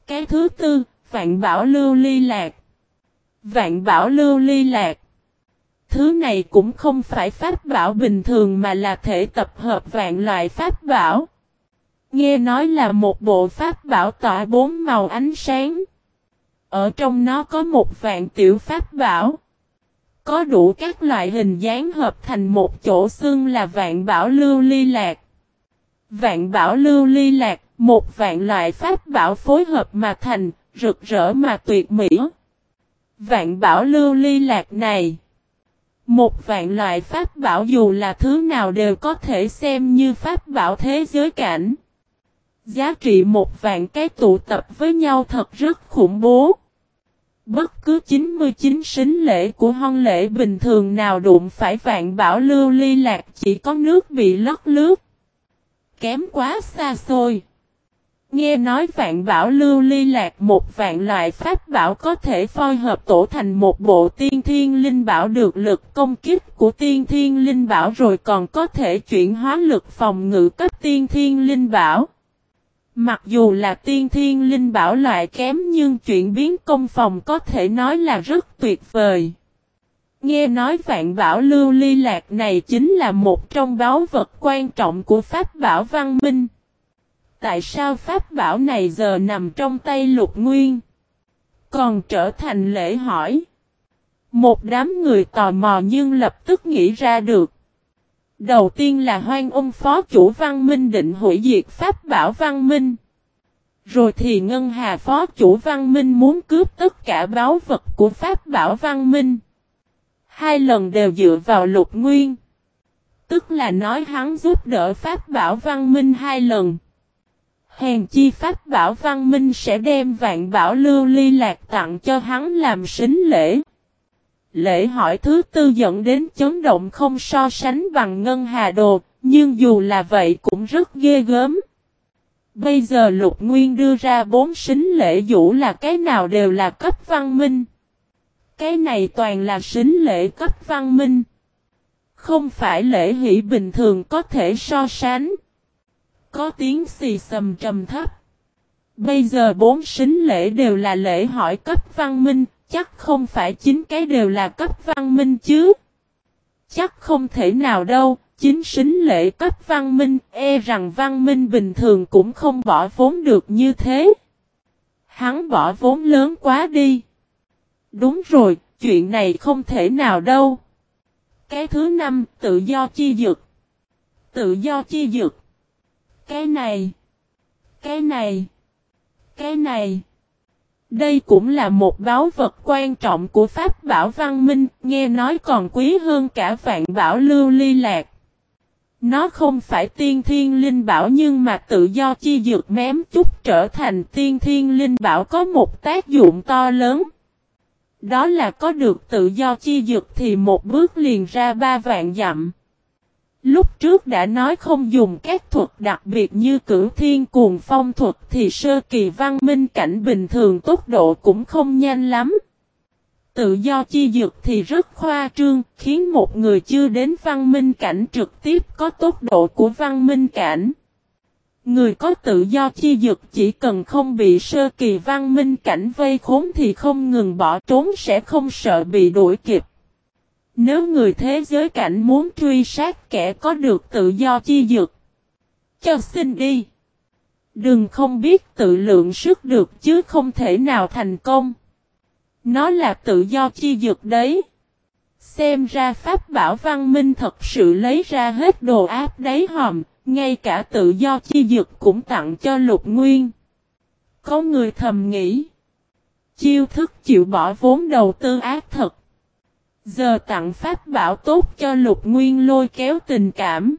Cái thứ tư, vạn bảo lưu ly lạc. Vạn bảo lưu ly lạc. Thứ này cũng không phải pháp bảo bình thường mà là thể tập hợp vạn loại pháp bảo. Nghe nói là một bộ pháp bảo tỏa 4 màu ánh sáng. Ở trong nó có một vạn tiểu pháp bảo. Có đủ các loại hình dáng hợp thành một chỗ xưng là vạn bảo lưu ly lạc. Vạn bảo lưu ly lạc, một vạn loại pháp bảo phối hợp mà thành, rực rỡ mà tuyệt mỹ. Vạn bảo lưu ly lạc này, một vạn loại pháp bảo dù là thứ nào đều có thể xem như pháp bảo thế giới cảnh. Giá trị một vạn cái tụ tập với nhau thật rất khủng bố. Bất cứ 99 sính lễ của hôn lễ bình thường nào đụng phải vạn bảo lưu ly lạc chỉ có nước bị lất lướt. Kém quá xa xôi. Nghe nói vạn bảo lưu ly lạc một vạn loại pháp bảo có thể phối hợp tổ thành một bộ tiên thiên linh bảo được lực công kích của tiên thiên linh bảo rồi còn có thể chuyển hóa lực phòng ngự cấp tiên thiên linh bảo. Mặc dù là tiên thiên linh bảo loại kém nhưng chuyển biến công phòng có thể nói là rất tuyệt vời. Nghe nói vạn bảo lưu ly lạc này chính là một trong báu vật quan trọng của pháp bảo văn minh. Tại sao pháp bảo này giờ nằm trong tay Lục Nguyên? Còn trở thành lễ hỏi. Một đám người tò mò nhưng lập tức nghĩ ra được. Đầu tiên là Hoang Ung phó chủ văn minh định hủy diệt pháp bảo văn minh. Rồi thì Ngân Hà phó chủ văn minh muốn cướp tất cả báu vật của pháp bảo văn minh. Hai lần đều dựa vào Lục Nguyên. Tức là nói hắn giúp đỡ pháp bảo văn minh hai lần. Hèn chi pháp bảo văn minh sẽ đem vạn bảo lưu ly lạc tặng cho hắn làm sính lễ. Lễ hỏi thứ tư dẫn đến chấn động không so sánh bằng Ngân Hà Đồ, nhưng dù là vậy cũng rất ghê gớm. Bây giờ Lục Nguyên đưa ra 4 sính lễ dụ là cái nào đều là cấp văn minh. Cái này toàn là sính lễ cấp văn minh. Không phải lễ hỷ bình thường có thể so sánh. Có tiếng xì xầm trầm thấp. Bây giờ 4 sính lễ đều là lễ hỏi cấp văn minh, chắc không phải 9 cái đều là cấp văn minh chứ. Chắc không thể nào đâu, 9 sính lễ cấp văn minh, rằng văn minh bình thường cũng không bỏ vốn được như thế. Hắn bỏ vốn lớn quá đi. Đúng rồi, chuyện này không thể nào đâu. Cái thứ 5, tự do chi dực. Tự do chi dực. Cái này. Cái này. Cái này. Đây cũng là một báu vật quan trọng của pháp bảo văn minh, nghe nói còn quý hơn cả vạn bảo lưu ly lạc. Nó không phải tiên thiên linh bảo nhưng mà tự do chi dược mém chút trở thành tiên thiên linh bảo có một tác dụng to lớn. Đó là có được tự do chi dược thì một bước liền ra 3 vạn dặm. Lúc trước đã nói không dùng các thuật đặc biệt như cửu thiên cuồng phong thuật thì sơ kỳ văn minh cảnh bình thường tốc độ cũng không nhanh lắm. Tự do chi dược thì rất khoa trương, khiến một người chưa đến văn minh cảnh trực tiếp có tốc độ của văn minh cảnh. Người có tự do chi dược chỉ cần không bị sơ kỳ văn minh cảnh vây khốn thì không ngừng bỏ trốn sẽ không sợ bị đuổi kịp. Nếu người thế giới cảnh muốn truy sát kẻ có được tự do chi dược, cho xin đi. Đừng không biết tự lượng sức được chứ không thể nào thành công. Nó là tự do chi dược đấy. Xem ra pháp bảo văn minh thật sự lấy ra hết đồ áp đáy hòm, ngay cả tự do chi dược cũng tặng cho Lục Nguyên. Có người thầm nghĩ. Chiêu thức chịu bỏ vốn đầu tư ác thật. Giờ tặng pháp bảo tốt cho Lục Nguyên lôi kéo tình cảm.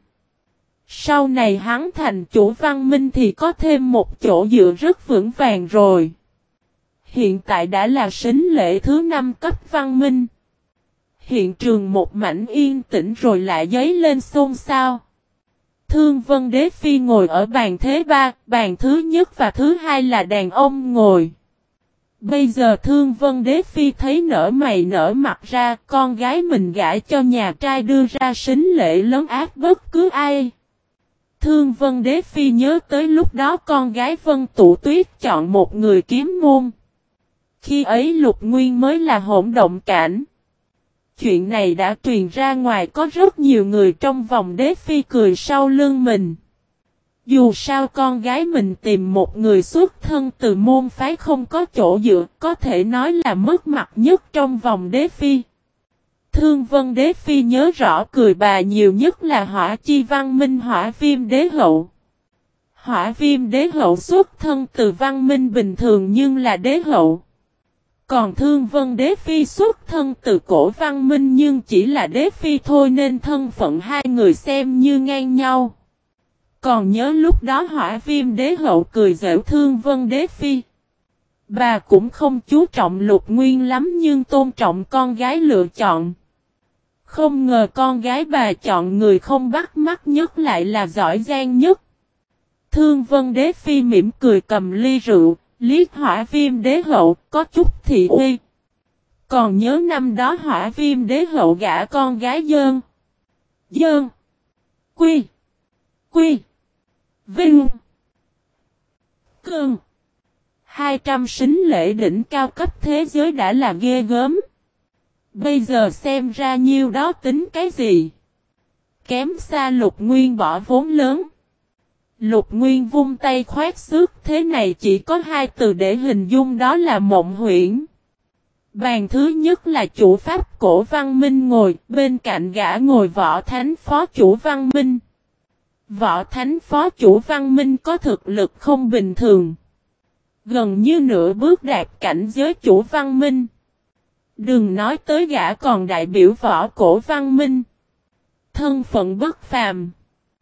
Sau này hắn thành chủ văn minh thì có thêm một chỗ dựa rất vững vàng rồi. Hiện tại đã là sính lễ thứ 5 cấp văn minh. Hiện trường một mảnh yên tĩnh rồi lại dấy lên xôn xao. Thương Vân Đế Phi ngồi ở bàn thứ 3, bàn thứ nhất và thứ 2 là đàn ông ngồi. Bây giờ Thương Vân Đế Phi thấy nở mày nở mặt ra, con gái mình gả cho nhà trai đưa ra sính lễ lớn ác bất cứ ai. Thương Vân Đế Phi nhớ tới lúc đó con gái Vân Tụ Tuyết chọn một người kiếm môn. Khi ấy Lục Nguyên mới là hỗn động cảnh. Chuyện này đã truyền ra ngoài, có rất nhiều người trong vòng Đế Phi cười sau lưng mình. Dù sao con gái mình tìm một người xuất thân từ môn phái không có chỗ dựa, có thể nói là mất mặt nhất trong vòng Đế Phi. Thương Vân Đế Phi nhớ rõ cười bà nhiều nhất là Hỏa Chi Văn Minh Hỏa Viêm Đế Hậu. Hỏa Viêm Đế Hậu xuất thân từ văn minh bình thường nhưng là đế hậu. Còn Thương Vân Đế Phi xuất thân từ cổ văn minh nhưng chỉ là đế phi thôi, nên thân phận hai người xem như ngang nhau. Còn nhớ lúc đó Hỏa Viêm Đế Hậu cười giễu Thương Vân Đế Phi. Bà cũng không chú trọng Lục Nguyên lắm nhưng tôn trọng con gái lựa chọn. Không ngờ con gái bà chọn người không bắt mắt nhất lại là giỏi giang nhất. Thương Vân Đế Phi mỉm cười cầm ly rượu, liếc Hỏa Viêm Đế Hậu, có chút thị uy. Còn nhớ năm đó Hỏa Viêm Đế Hậu gả con gái Dơn. Quy. Vinh. Cương. 200 sính lễ đỉnh cao cấp thế giới đã là ghê gớm. Bây giờ xem ra nhiêu đó tính cái gì? Kém xa Lục Nguyên bỏ vốn lớn. Lục Nguyên vung tay khoát xước, thế này chỉ có hai từ để hình dung, đó là mộng huyễn. Bàn thứ nhất là chủ pháp cổ Văn Minh ngồi, bên cạnh gã ngồi Võ Thánh phó chủ Văn Minh. Võ Thánh phó chủ Văn Minh có thực lực không bình thường. Gần như nửa bước đạt cảnh giới chủ Văn Minh. Đừng nói tới gã còn đại biểu võ cổ Văn Minh. Thân phận bất phàm.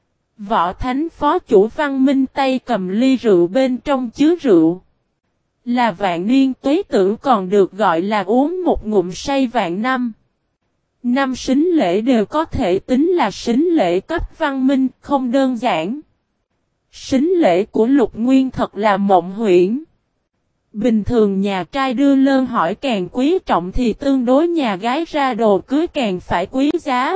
Võ Thánh phó chủ Văn Minh tay cầm ly rượu bên trong chứa rượu. Là vạn niên tuế tử, còn được gọi là uống một ngụm say vạn năm. Năm sính lễ đều có thể tính là sính lễ cấp Văn Minh, không đơn giản. Sính lễ của Lục Nguyên thật là mộng huyễn. Bình thường nhà trai đưa lơn hỏi càng quý trọng thì tương đối nhà gái ra đồ cưới càng phải quý giá.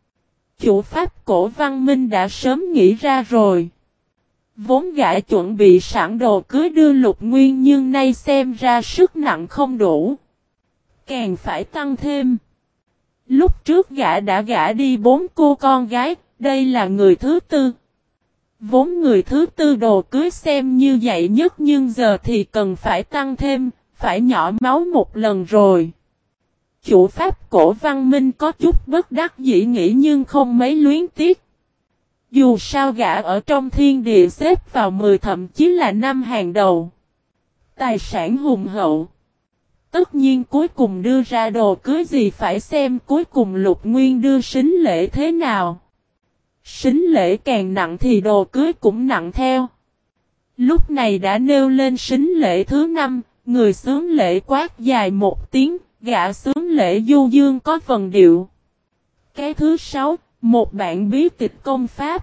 Chủ pháp cổ Văn Minh đã sớm nghĩ ra rồi. Vốn gã chuẩn bị sẵn đồ cưới đưa Lục Nguyên nhưng nay xem ra sức nặng không đủ. Càng phải tăng thêm. Lúc trước gã đã gả đi 4 cô con gái, đây là người thứ tư. Vốn người thứ tư đồ cưới xem như vậy nhất nhưng giờ thì cần phải tăng thêm, phải nhỏ máu một lần rồi. Chủ pháp cổ Văn Minh có chút bất đắc dĩ nghĩ nhưng không mấy luyến tiếc. Dù sao gã ở trong thiên địa xếp vào 10 thậm chí là 5 hàng đầu. Tài sản hùng hậu. Tất nhiên cuối cùng đưa ra đồ cưới gì phải xem cuối cùng Lục Nguyên đưa sính lễ thế nào. Sính lễ càng nặng thì đồ cưới cũng nặng theo. Lúc này đã nêu lên sính lễ thứ 5, người xướng lễ quát dài một tiếng, gã xướng lễ du dương có vần điệu. Cái thứ 6, một bản bí tịch công pháp.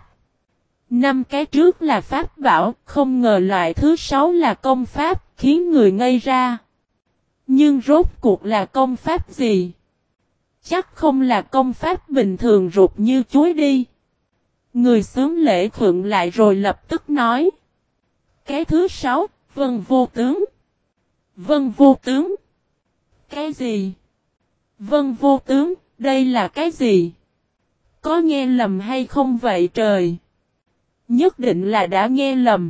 5 cái trước là pháp bảo, không ngờ loại thứ 6 là công pháp, khiến người ngây ra. Nhưng rốt cuộc là công pháp gì? Chắc không là công pháp bình thường rụt như chuối đi. Người xướng lễ khựng lại rồi lập tức nói. Cái thứ 6, Vân Vô Tướng. Vân Vô Tướng? Cái gì? Vân Vô Tướng, đây là cái gì? Có nghe lầm hay không vậy trời? Nhất định là đã nghe lầm.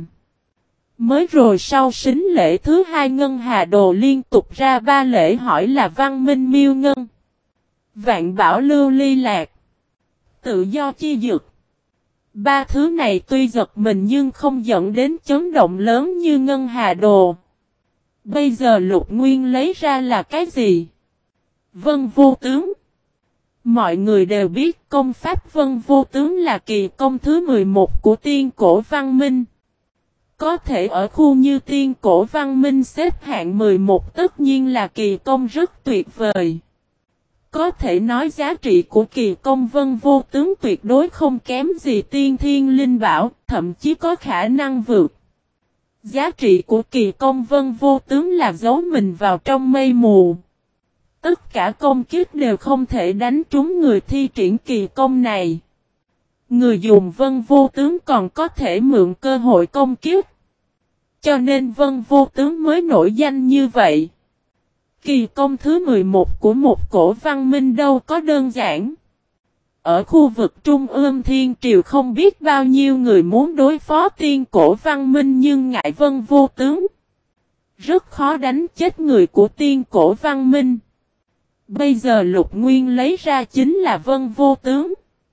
Mới rồi sau sính lễ thứ 2 Ngân Hà Đồ liên tục ra 3 lễ hỏi là Văn Minh Miêu Ngân, Vạn Bảo Lưu Ly Lạc, Tự Do Chi Dược. 3 thứ này tuy giật mình nhưng không dẫn đến chấn động lớn như Ngân Hà Đồ. Bây giờ Lục Nguyên lấy ra là cái gì? Vân Vô Tướng. Mọi người đều biết công pháp Vân Vô Tướng là kỳ công thứ 11 của tiên cổ văn minh. Có thể ở khu như tiên cổ văn minh xếp hạng 11 tất nhiên là kỳ công rất tuyệt vời. Có thể nói giá trị của kỳ công Vân Vô Tướng tuyệt đối không kém gì tiên thiên linh bảo, thậm chí có khả năng vượt. Giá trị của kỳ công Vân Vô Tướng là giấu mình vào trong mây mù. Tất cả công kích đều không thể đánh trúng người thi triển kỳ công này. Người dùng Vân Vô Tướng còn có thể mượn cơ hội công kiếp. Cho nên Vân Vô Tướng mới nổi danh như vậy. Kỳ công thứ 11 của một cổ văn minh đâu có đơn giản. Ở khu vực Trung ương Thiên Triều không biết bao nhiêu người muốn đối phó tiên cổ văn minh nhưng ngại Vân Vô Tướng. Rất khó đánh chết người của tiên cổ văn minh. Bây giờ Lục Nguyên lấy ra chính là Vân Vô Tướng.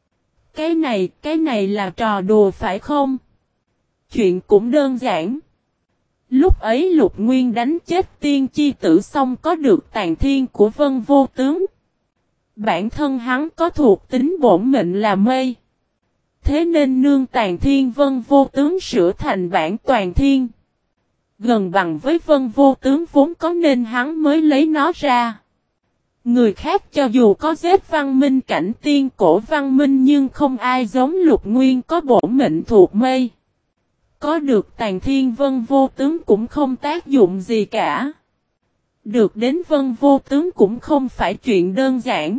Cái này là trò đùa phải không? Chuyện cũng đơn giản. Lúc ấy Lục Nguyên đánh chết tiên chi tử xong có được tàn thiên của Vân Vô Tướng. Bản thân hắn có thuộc tính bổn mệnh là mây. Thế nên nương tàn thiên Vân Vô Tướng sửa thành bản toàn thiên. Gần bằng với Vân Vô Tướng vốn có nên hắn mới lấy nó ra. Người khác cho dù có giết văn minh cảnh tiên cổ văn minh nhưng không ai giống Lục Nguyên có bổn mệnh thuộc mây. Có được tàn thiên Vân Vô Tướng cũng không tác dụng gì cả. Được đến Vân Vô Tướng cũng không phải chuyện đơn giản.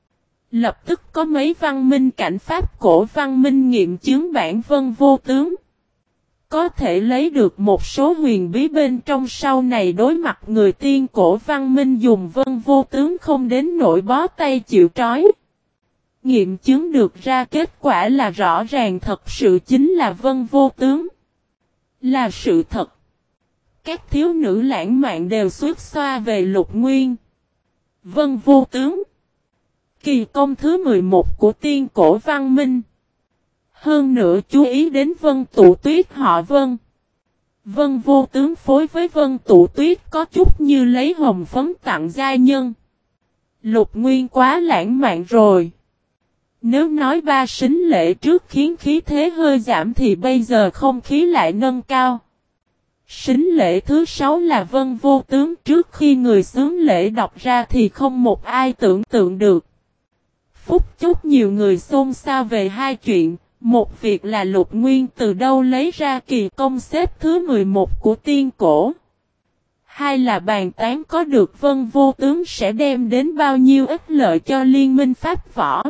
Lập tức có mấy văn minh cảnh pháp cổ văn minh nghiệm chứng bản Vân Vô Tướng. Có thể lấy được một số huyền bí bên trong sau này đối mặt người tiên cổ văn minh dùng Vân Vô Tướng không đến nỗi bó tay chịu trói. Nghiệm chứng được ra kết quả là rõ ràng thật sự chính là Vân Vô Tướng. Là sự thật. Các thiếu nữ lãng mạn đều xuết xoa về Lục Nguyên. Vân Vô Tướng. Kỳ công thứ 11 của tiên cổ văn minh. Hơn nữa chú ý đến Vân Tụ Tuyết họ Vân. Vân Vô Tướng phối với Vân Tụ Tuyết có chút như lấy hồng phấn tặng giai nhân. Lục Nguyên quá lãng mạn rồi. Nếu nói ba sính lễ trước khiến khí thế hơi giảm thì bây giờ không khí lại nâng cao. Sính lễ thứ 6 là Vân Vô Tướng trước khi người xướng lễ đọc ra thì không một ai tưởng tượng được. Phút chốc nhiều người xôn xao về hai chuyện. Một việc là Lục Nguyên từ đâu lấy ra kỳ công xếp thứ 11 của tiên cổ. Hai là bàn tán có được Vân Vô Tướng sẽ đem đến bao nhiêu ích lợi cho liên minh pháp võ.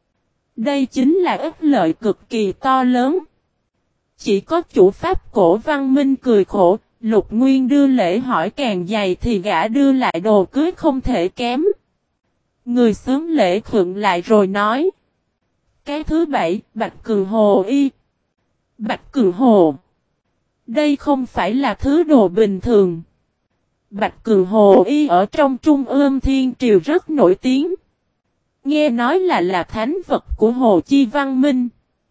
Đây chính là ích lợi cực kỳ to lớn. Chỉ có chủ pháp cổ văn minh cười khổ, Lục Nguyên đưa lễ hỏi càng dày thì gã đưa lại đồ cưới không thể kém. Người xướng lễ khựng lại rồi nói. Cái thứ 7, Bạch Cừu Hồ Y. Bạch Cừu Hồ. Đây không phải là thứ đồ bình thường. Bạch Cừu Hồ Y ở trong Trung ương Thiên Triều rất nổi tiếng. Nghe nói là thánh vật của Hồ Chi Văn Minh.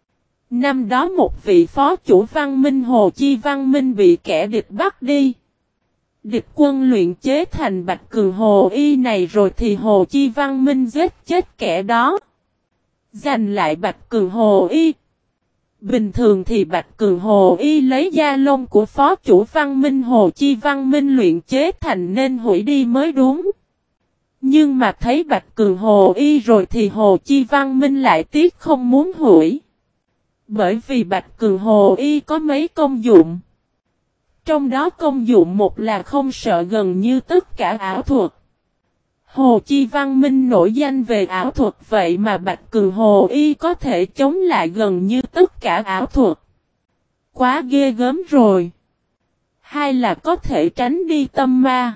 Năm đó một vị phó chủ Văn Minh Hồ Chi Văn Minh bị kẻ địch bắt đi. Địch quân luyện chế thành Bạch Cừu Hồ Y này rồi thì Hồ Chi Văn Minh giết chết kẻ đó. Giành lại Bạch Cừu Hồ Y. Bình thường thì Bạch Cừu Hồ Y lấy da lông của phó chủ Văn Minh Hồ Chi Văn Minh luyện chế thành nên hủy đi mới đúng. Nhưng mà thấy Bạch Cừu Hồ Y rồi thì Hồ Chi Văn Minh lại tiếc không muốn hủy. Bởi vì Bạch Cừu Hồ Y có mấy công dụng. Trong đó công dụng một là không sợ gần như tất cả ảo thuật. Hồ Chi Văn Minh nổi danh về ảo thuật vậy mà Bạch Cừu Hồ Y có thể chống lại gần như tất cả ảo thuật. Quá ghê gớm rồi. Hai là có thể tránh đi tâm ma.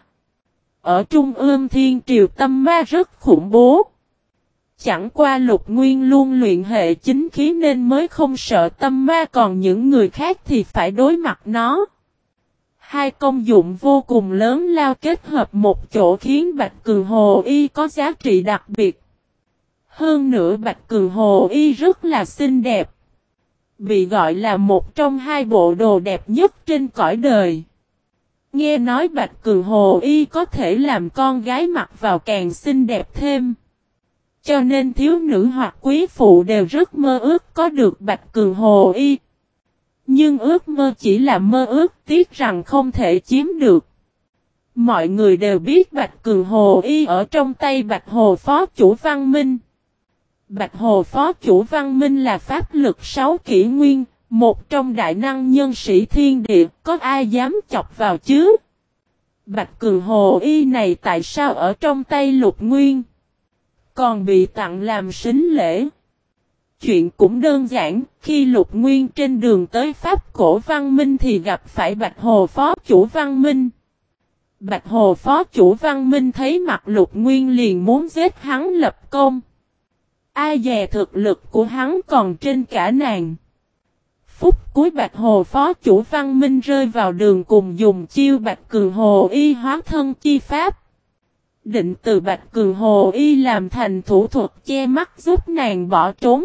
Ở Trung ương Thiên Triều tâm ma rất khủng bố. Chẳng qua Lục Nguyên luôn luyện hệ chính khí nên mới không sợ tâm ma còn những người khác thì phải đối mặt nó. Hai công dụng vô cùng lớn lao kết hợp một chỗ khiến Bạch Cừu Hồ Y có giá trị đặc biệt. Hơn nữa Bạch Cừu Hồ Y rất là xinh đẹp. Bị gọi là một trong hai bộ đồ đẹp nhất trên cõi đời. Nghe nói Bạch Cừu Hồ Y có thể làm con gái mặc vào càng xinh đẹp thêm. Cho nên thiếu nữ hoặc quý phụ đều rất mơ ước có được Bạch Cừu Hồ Y. Nhưng ước mơ chỉ là mơ ước, tiếc rằng không thể chiếm được. Mọi người đều biết Bạch Cừu Hồ Y ở trong tay Bạch Hồ Phó Chủ Văn Minh. Bạch Hồ Phó Chủ Văn Minh là pháp lực 6 kỷ nguyên, một trong đại năng nhân sĩ thiên địa, có ai dám chọc vào chứ? Bạch Cừu Hồ Y này tại sao ở trong tay Lục Nguyên? Còn bị tặng làm sính lễ. chuyện cũng đơn giản, khi Lục Nguyên trên đường tới Pháp Cổ Văn Minh thì gặp phải Bạch Hồ Phó Chủ Văn Minh. Bạch Hồ Phó Chủ Văn Minh thấy mặt Lục Nguyên liền muốn giết hắn lập công. Ai dè thực lực của hắn còn trên cả nàng. Phút cuối Bạch Hồ Phó Chủ Văn Minh rơi vào đường cùng dùng chiêu Bạch Cường Hồ Y hóa thân chi pháp. Định từ Bạch Cường Hồ Y làm thành thủ thuật che mắt giúp nàng bỏ trốn.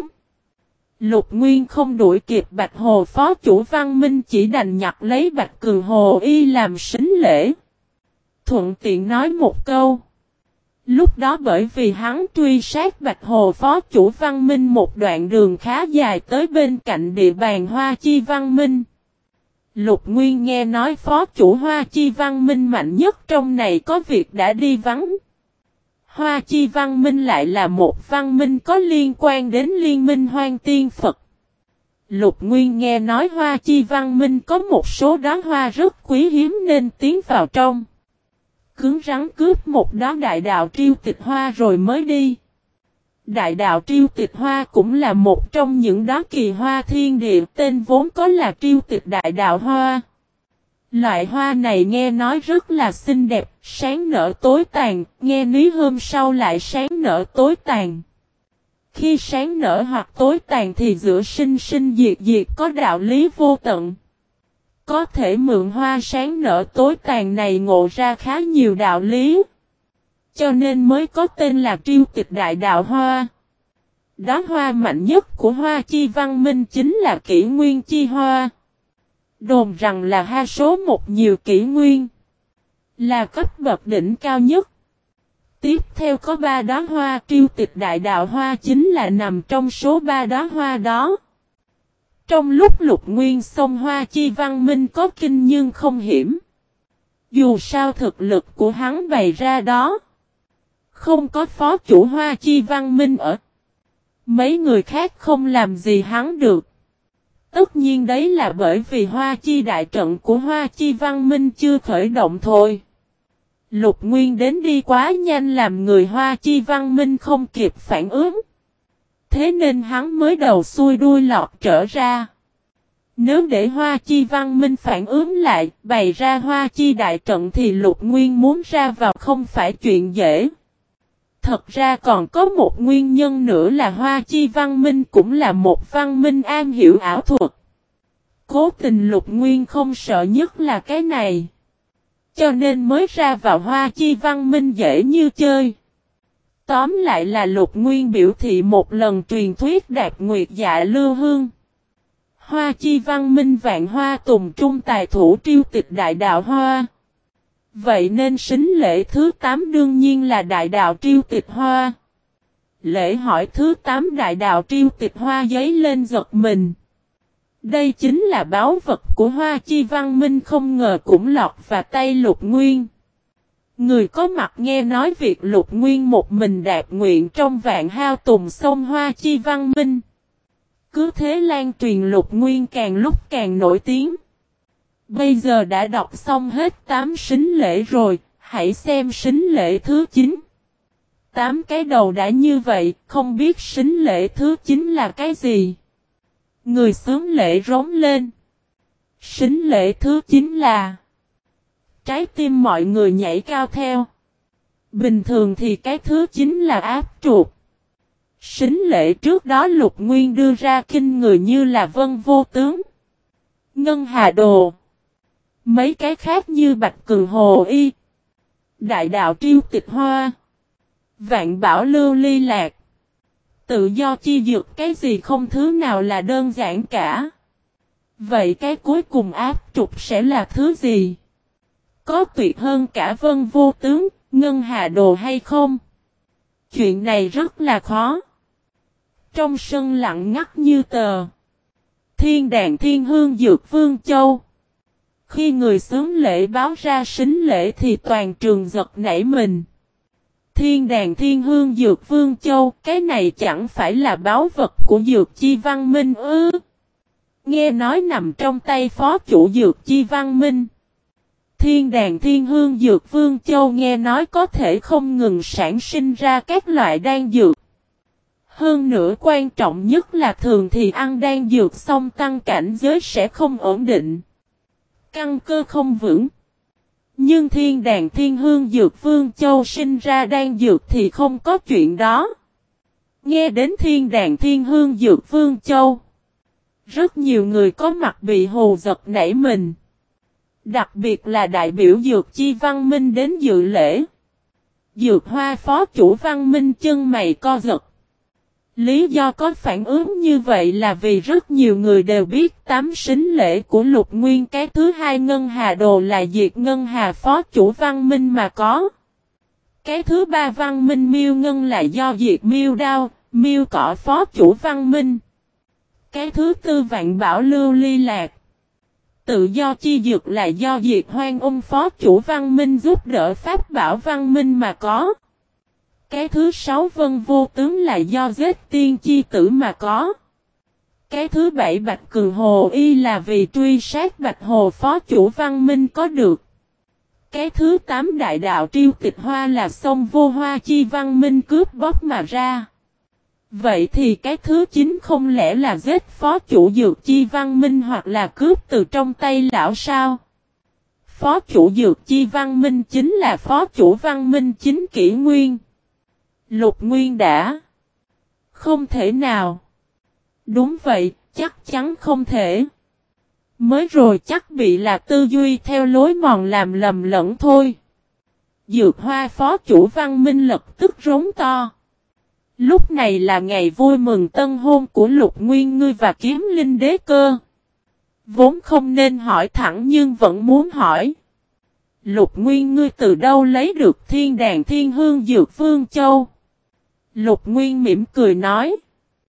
Lục Nguyên không đuổi kịp Bạch Hồ Phó Chủ Văn Minh chỉ đành nhặt lấy Bạch Cường Hồ Y làm sính lễ. Thuận tiện nói một câu. Lúc đó bởi vì hắn truy sát Bạch Hồ Phó Chủ Văn Minh một đoạn đường khá dài tới bên cạnh địa bàn Hoa Chi Văn Minh. Lục Nguyên nghe nói Phó Chủ Hoa Chi Văn Minh mạnh nhất trong này có việc đã đi vắng. Hoa Chi Văn Minh lại là một văn minh có liên quan đến Liên minh Hoang Tiên Phật. Lục Nguyên nghe nói Hoa Chi Văn Minh có một số đóa hoa rất quý hiếm nên tiến vào trong. Cứng rắn cướp một đóa đại đạo triêu tịch hoa rồi mới đi. Đại đạo triêu tịch hoa cũng là một trong những đóa kỳ hoa thiên địa, tên vốn có là triêu tịch đại đạo hoa. Loại hoa này nghe nói rất là xinh đẹp, sáng nở tối tàn, nghe ní hôm sau lại sáng nở tối tàn. Khi sáng nở hoặc tối tàn thì giữa sinh sinh diệt diệt có đạo lý vô tận. Có thể mượn hoa sáng nở tối tàn này ngộ ra khá nhiều đạo lý. Cho nên mới có tên là triêu tịch đại đạo hoa. Đóa hoa mạnh nhất của Hoa Chi Văn Minh chính là Kỷ Nguyên Chi Hoa. Đồn rằng là ha số một nhiều kỷ nguyên. Là cấp bậc đỉnh cao nhất. Tiếp theo có 3 đóa hoa triêu tịch đại đạo hoa chính là nằm trong số 3 đóa hoa đó. Trong lúc Lục Nguyên xông Hoa Chi Văn Minh có kinh nhưng không hiểm. Dù sao thực lực của hắn bày ra đó. Không có Phó Chủ Hoa Chi Văn Minh ở. Mấy người khác không làm gì hắn được. Tất nhiên đấy là bởi vì Hoa Chi đại trận của Hoa Chi Văn Minh chưa khởi động thôi. Lục Nguyên đến đi quá nhanh làm người Hoa Chi Văn Minh không kịp phản ứng. Thế nên hắn mới đầu xuôi đuôi lọt trở ra. Nếu để Hoa Chi Văn Minh phản ứng lại, bày ra Hoa Chi đại trận thì Lục Nguyên muốn ra vào không phải chuyện dễ. Thật ra còn có một nguyên nhân nữa là Hoa Chi Văn Minh cũng là một văn minh am hiểu ảo thuật. Cố tình Lục Nguyên không sợ nhất là cái này. Cho nên mới ra vào Hoa Chi Văn Minh dễ như chơi. Tóm lại là Lục Nguyên biểu thị một lần truyền thuyết Đạp Nguyệt Dạ Lưu Hương. Hoa Chi Văn Minh vạn hoa tùng trung tài thủ triêu tịch đại đạo hoa. Vậy nên sính lễ thứ 8 đương nhiên là đại đạo triêu tịch hoa. Lễ hỏi thứ 8 đại đạo triêu tịch hoa giấy lên giật mình. Đây chính là báu vật của Hoa Chi Văn Minh không ngờ cũng lọt vào tay Lục Nguyên. Người có mặt nghe nói việc Lục Nguyên một mình đạp nguyện trong vạn hao tùng sông Hoa Chi Văn Minh. Cứ thế lan truyền Lục Nguyên càng lúc càng nổi tiếng. Bây giờ đã đọc xong hết 8 sính lễ rồi, hãy xem sính lễ thứ 9. 8 cái đầu đã như vậy, không biết sính lễ thứ 9 là cái gì? Người xướng lễ rống lên. Sính lễ thứ 9 là... Trái tim mọi người nhảy cao theo. Bình thường thì cái thứ 9 là áp chuột. Sính lễ trước đó Lục Nguyên đưa ra kinh người như là Vân Vô Tướng, Ngân Hà Đồ, mấy cái khác như Bạch Cường Hồ Y, Đại Đạo Triêu Tịch Hoa, Vạn Bảo Lưu Ly Lạc, Tự Do Chi Dược, cái gì không thứ nào là đơn giản cả. Vậy cái cuối cùng áp trục sẽ là thứ gì? Có tuyệt hơn cả Vân Vô Tướng, Ngân Hà Đồ hay không? Chuyện này rất là khó. Trong sân lặng ngắt như tờ. Thiên đàn Thiên Hương Dược Vương Châu. Khi người xướng lễ báo ra sính lễ thì toàn trường giật nảy mình. Thiên đàn Thiên Hương Dược Vương Châu, cái này chẳng phải là báu vật của Dược Chi Văn Minh ư? Nghe nói nằm trong tay Phó Chủ Dược Chi Văn Minh. Thiên đàn Thiên Hương Dược Vương Châu nghe nói có thể không ngừng sản sinh ra các loại đan dược. Hơn nữa quan trọng nhất là thường thì ăn đan dược xong tăng cảnh giới sẽ không ổn định. Căn cơ không vững. Nhưng thiên đàn thiên hương dược Vương Châu sinh ra đan dược thì không có chuyện đó. Nghe đến thiên đàn thiên hương dược Vương Châu. Rất nhiều người có mặt bị hù giật nảy mình. Đặc biệt là đại biểu Dược Chi Văn Minh đến dự lễ. Dược Hoa phó chủ Văn Minh chân mày co giật. Lý do có phản ứng như vậy là vì rất nhiều người đều biết 8 sính lễ của Lục Nguyên, cái thứ hai Ngân Hà Đồ là Diệt Ngân Hà phó chủ Văn Minh mà có. Cái thứ ba Văn Minh Miêu Ngân là do Diệt Miêu Đao, Miêu Cỏ phó chủ Văn Minh. Cái thứ tư Vạn Bảo Lưu Ly Lạc. Tự do chi dược là do Diệt Hoang phó chủ Văn Minh giúp đỡ Pháp Bảo Văn Minh mà có. Cái thứ sáu Vân Vô Tướng là do giết tiên chi tử mà có. Cái thứ bảy Bạch Cường Hồ Y là vì truy sát Bạch Hồ phó chủ Văn Minh có được. Cái thứ tám Đại Đạo Triêu Tịch Hoa là sông Vô Hoa chi Văn Minh cướp bóc mà ra. Vậy thì cái thứ 9 không lẽ là giết phó chủ Dược Chi Văn Minh hoặc là cướp từ trong tay lão sao? Phó chủ Dược Chi Văn Minh chính là phó chủ Văn Minh chính kỷ nguyên. Lục Nguyên đã. Không thể nào. Đúng vậy, chắc chắn không thể. Mới rồi chắc bị là tư duy theo lối mòn làm lầm lẫn thôi. Dược Hoa phó chủ Văn Minh lập tức rống to. Lúc này là ngày vui mừng tân hôn của Lục Nguyên ngươi và Kiếm Linh Đế Cơ. Vốn không nên hỏi thẳng nhưng vẫn muốn hỏi. Lục Nguyên ngươi từ đâu lấy được thiên đàn thiên hương dược Vương Châu? Lục Nguyên mỉm cười nói.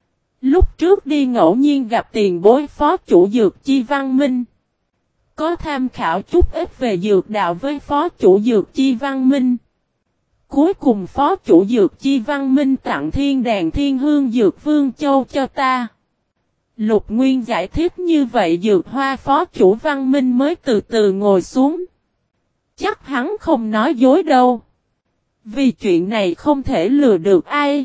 Lúc trước đi ngẫu nhiên gặp tiền bối phó chủ Dược Chi Văn Minh. Có tham khảo chút ít về dược đạo với phó chủ Dược Chi Văn Minh. Cuối cùng phó chủ Dược Chi Văn Minh tặng thiên đàn thiên hương dược Vương Châu cho ta. Lục Nguyên giải thích như vậy Dược Hoa phó chủ Văn Minh mới từ từ ngồi xuống. Chắc hắn không nói dối đâu. Vì chuyện này không thể lừa được ai.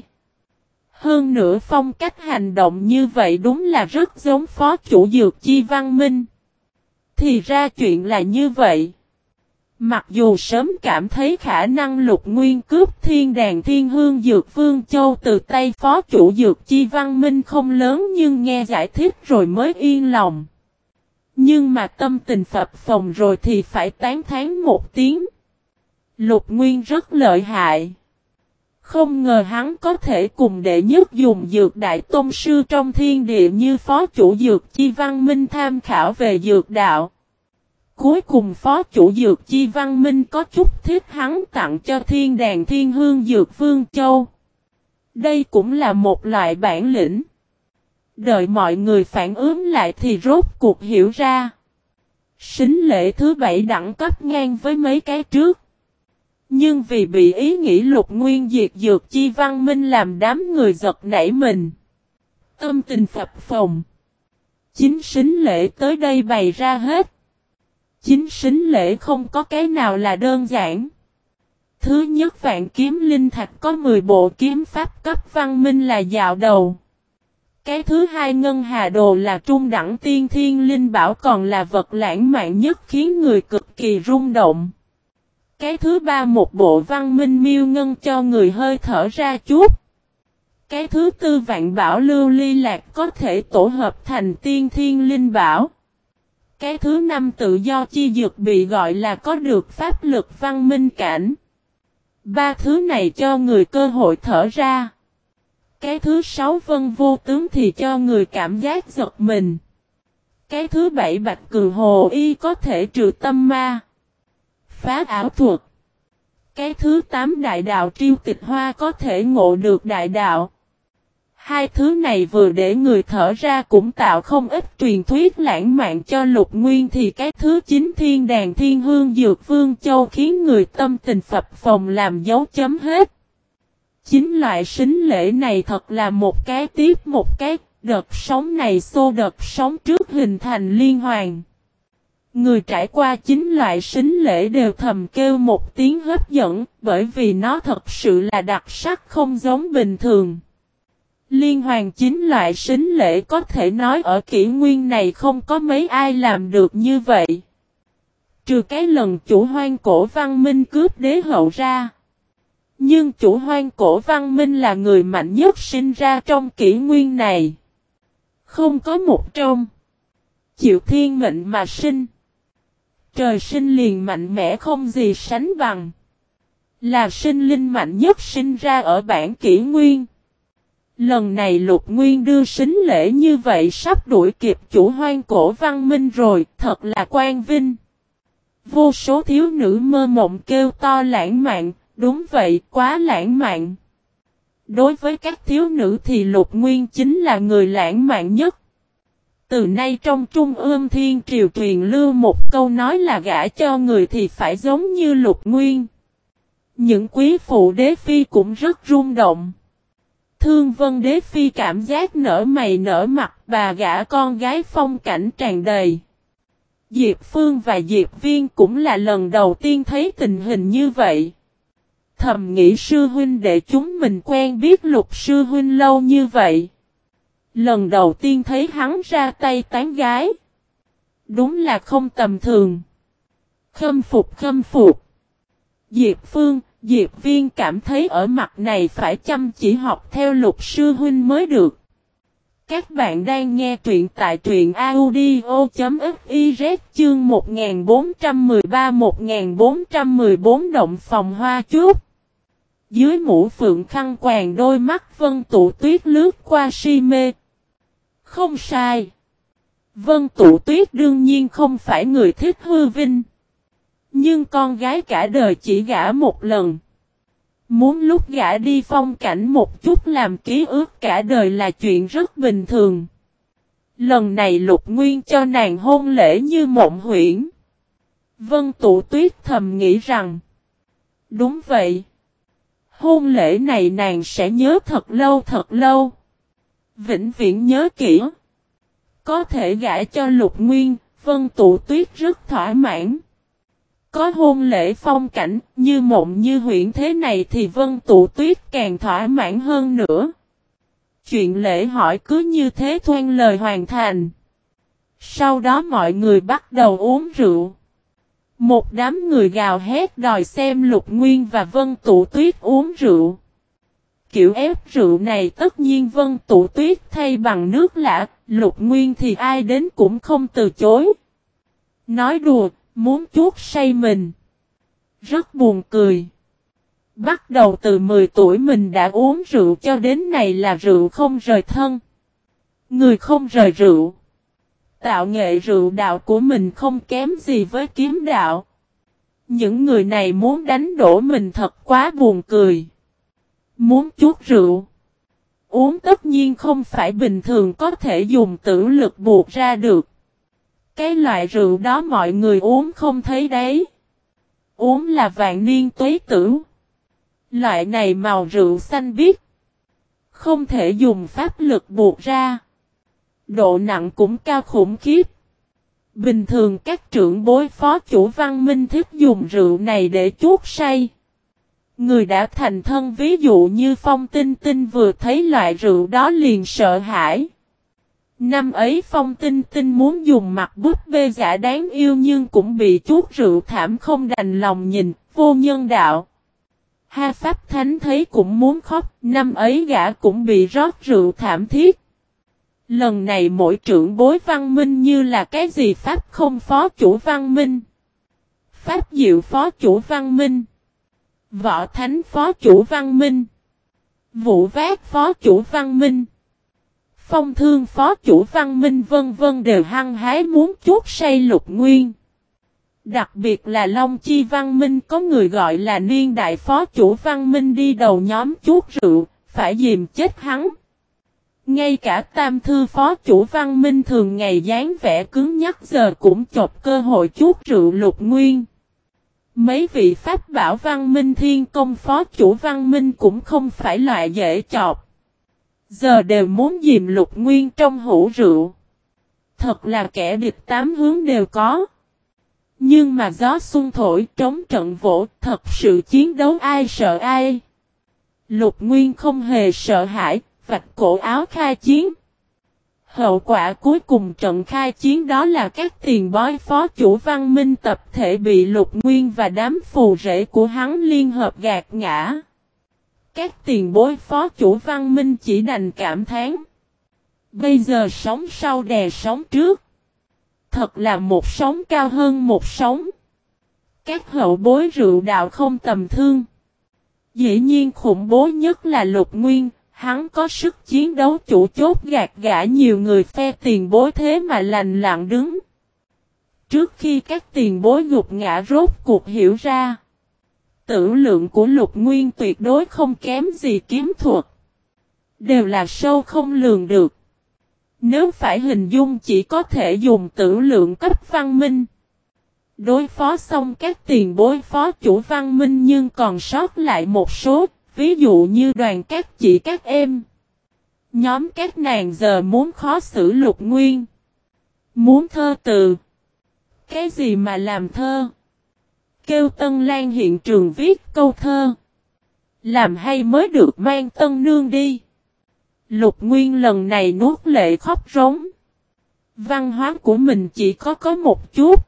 Hơn nữa phong cách hành động như vậy đúng là rất giống phó chủ Dược Chi Văn Minh. Thì ra chuyện là như vậy. Mặc dù sớm cảm thấy khả năng Lục Nguyên cướp thiên đàn thiên hương dược Vương Châu từ tay phó chủ Dược Chi Văn Minh không lớn nhưng nghe giải thích rồi mới yên lòng. Nhưng mà tâm tình phập phồng rồi thì phải tán thán một tiếng. Lục Nguyên rất lợi hại. Không ngờ hắn có thể cùng đệ nhất dùng dược đại tôn sư trong thiên địa như phó chủ Dược Chi Văn Minh tham khảo về dược đạo. Cuối cùng phó chủ Dược Chi Văn Minh có chút thiết hắn tặng cho thiên đàn thiên hương dược Vương Châu. Đây cũng là một loại bản lĩnh. Đợi mọi người phản ứng lại thì rốt cuộc hiểu ra. Sính lễ thứ 7 đẳng cấp ngang với mấy cái trước. Nhưng vì bị ý nghĩ Lục Nguyên diệt Dược Chi Văn Minh làm đám người giật nảy mình. Tâm tình phập phồng. Chính sính lễ tới đây bày ra hết. Chính sính lễ không có cái nào là đơn giản. Thứ nhất Vạn Kiếm Linh Thạch có 10 bộ kiếm pháp cấp văn minh là dạo đầu. Cái thứ hai Ngân Hà Đồ là trung đẳng tiên thiên linh bảo còn là vật lãng mạn nhất khiến người cực kỳ rung động. Cái thứ ba một bộ văn minh miêu ngân cho người hơi thở ra chút. Cái thứ tư Vạn Bảo Lưu Ly Lạc có thể tổ hợp thành tiên thiên linh bảo. Cái thứ năm Tự Do chi dược bị gọi là có được pháp lực văn minh cảnh. Ba thứ này cho người cơ hội thở ra. Cái thứ sáu Vân Vô Tướng thì cho người cảm giác giật mình. Cái thứ bảy Bạch Cường Hồ Y có thể trừ tâm ma, phá ảo thuật. Cái thứ 8 Đại Đạo Triêu Tịch Hoa có thể ngộ được đại đạo. Hai thứ này vừa để người thở ra cũng tạo không ít truyền thuyết lãng mạn cho Lục Nguyên thì cái thứ 9 Thiên đàn thiên hương dược Vương Châu khiến người tâm tình phập phồng làm dấu chấm hết. Chính loại sính lễ này thật là một cái tiếp một cái, đợt sóng này xô đợt sóng trước hình thành liên hoàn. Người trải qua chính loại sính lễ đều thầm kêu một tiếng hấp dẫn bởi vì nó thật sự là đặc sắc không giống bình thường. Liên hoàn chính loại sính lễ có thể nói ở kỷ nguyên này không có mấy ai làm được như vậy. Trừ cái lần chủ hoang cổ văn minh cướp đế hậu ra. Nhưng chủ hoang cổ văn minh là người mạnh nhất sinh ra trong kỷ nguyên này. Không có một trong. Chịu thiên mệnh mà sinh. Trời sinh liền mạnh mẽ không gì sánh bằng. Là sinh linh mạnh nhất sinh ra ở bản kỷ nguyên. Lần này Lục Nguyên đưa sính lễ như vậy sắp đuổi kịp chủ hoang cổ văn minh rồi, thật là quang vinh. Vô số thiếu nữ mơ mộng kêu to lãng mạn, đúng vậy, quá lãng mạn. Đối với các thiếu nữ thì Lục Nguyên chính là người lãng mạn nhất. Từ nay trong Trung ương Thiên Triều truyền lưu một câu nói là gả cho người thì phải giống như Lục Nguyên. Những quý phụ đế phi cũng rất rung động. Thương Vân đế phi cảm giác nở mày nở mặt, bà gả con gái phong cảnh tràn đầy. Diệp Phương và Diệp Viên cũng là lần đầu tiên thấy tình hình như vậy. Thầm nghĩ sư huynh đệ chúng mình quen biết Lục sư huynh lâu như vậy. Lần đầu tiên thấy hắn ra tay tán gái. Đúng là không tầm thường. Khâm phục khâm phục. Diệp Phương, Diệp Viên cảm thấy ở mặt này phải chăm chỉ học theo Lục sư huynh mới được. Các bạn đang nghe truyện tại truyện audio.fiz chương 1413-1414 động phòng hoa chúc. Dưới mũ phượng khăn quàng đôi mắt Vân Tụ Tuyết lướt qua si mê. Không sai. Vân Tụ Tuyết đương nhiên không phải người thích hư vinh. Nhưng con gái cả đời chỉ gả một lần. Muốn lúc gả đi phong cảnh một chút làm ký ức cả đời là chuyện rất bình thường. Lần này Lục Nguyên cho nàng hôn lễ như mộng huyễn. Vân Tụ Tuyết thầm nghĩ rằng. Đúng vậy. Hôn lễ này nàng sẽ nhớ thật lâu. Vĩnh viễn nhớ kỹ. Có thể gả cho Lục Nguyên, Vân Tụ Tuyết rất thỏa mãn. Có hôn lễ phong cảnh như mộng như huyễn thế này thì Vân Tụ Tuyết càng thỏa mãn hơn nữa. Chuyện lễ hỏi cứ như thế thoan lời hoàn thành. Sau đó mọi người bắt đầu uống rượu. Một đám người gào hét đòi xem Lục Nguyên và Vân Tụ Tuyết uống rượu. Kiểu ép rượu này tất nhiên Vân Tụ Tuyết thay bằng nước lã, Lục Nguyên thì ai đến cũng không từ chối. Nói đùa, muốn chuốt say mình. Rất buồn cười. Bắt đầu từ 10 tuổi mình đã uống rượu cho đến này là rượu không rời thân. Người không rời rượu. Tạo nghệ rượu đạo của mình không kém gì với kiếm đạo. Những người này muốn đánh đổ mình thật quá buồn cười. Muốn chuốt rượu. Uống tất nhiên không phải bình thường có thể dùng tử lực buộc ra được. Cái loại rượu đó mọi người uống không thấy đấy. Uống là vạn niên tuế tử. Loại này màu rượu xanh biếc. Không thể dùng pháp lực buộc ra. Độ nặng cũng cao khủng khiếp. Bình thường các trưởng bối phó chủ văn minh thích dùng rượu này để chuốt say. Người đã thành thân ví dụ như Phong Tinh Tinh vừa thấy loại rượu đó liền sợ hãi. Năm ấy Phong Tinh Tinh muốn dùng mặt búp bê giả đáng yêu nhưng cũng bị chuốt rượu thảm không đành lòng nhìn, vô nhân đạo. Ha Pháp Thánh thấy cũng muốn khóc, năm ấy gã cũng bị rót rượu thảm thiết. Lần này mỗi trưởng bối văn minh như là cái gì Pháp không phó chủ văn minh. Pháp Diệu phó chủ văn minh. Võ Thánh phó chủ văn minh. Vũ Vác phó chủ văn minh. Phong Thương phó chủ văn minh vân vân đều hăng hái muốn chuốt say Lục Nguyên. Đặc biệt là Long Chi văn minh có người gọi là Niên Đại phó chủ văn minh đi đầu nhóm chuốt rượu, phải dìm chết hắn. Ngay cả Tam Thư phó chủ văn minh thường ngày dáng vẻ cứng nhắc giờ cũng chộp cơ hội chuốt rượu Lục Nguyên. Mấy vị pháp bảo văn minh thiên công phó chủ văn minh cũng không phải loại dễ chọc. Giờ đều muốn dìm Lục Nguyên trong hũ rượu. Thật là kẻ địch tám hướng đều có. Nhưng mà gió xuân thổi trống trận vỗ, thật sự chiến đấu ai sợ ai. Lục Nguyên không hề sợ hãi, vạch cổ áo khai chiến. Hậu quả cuối cùng trận khai chiến đó là các tiền bối phó chủ Văn Minh tập thể bị Lục Nguyên và đám phù rể của hắn liên hợp gạt ngã. Các tiền bối phó chủ Văn Minh chỉ đành cảm thán. Bây giờ sóng sau đè sóng trước. Thật là một sóng cao hơn một sóng. Các hậu bối rượu đạo không tầm thương. Dĩ nhiên khủng bố nhất là Lục Nguyên. Hắn có sức chiến đấu chủ chốt gạt gã nhiều người phe tiền bối thế mà lành lặng đứng. Trước khi các tiền bối gục ngã rốt cuộc hiểu ra. Tử lượng của Lục Nguyên tuyệt đối không kém gì kiếm thuật. Đều là sâu không lường được. Nếu phải hình dung chỉ có thể dùng tử lượng cấp văn minh. Đối phó xong các tiền bối phó chủ văn minh nhưng còn sót lại một số. Ví dụ như đoàn các chị các em. Nhóm các nàng giờ muốn khó xử Lục Nguyên. Muốn thơ từ. Cái gì mà làm thơ? Kêu Tân Lan hiện trường viết câu thơ. Làm hay mới được mang Tân Nương đi. Lục Nguyên lần này nuốt lệ khóc rống. Văn hóa của mình chỉ có một chút.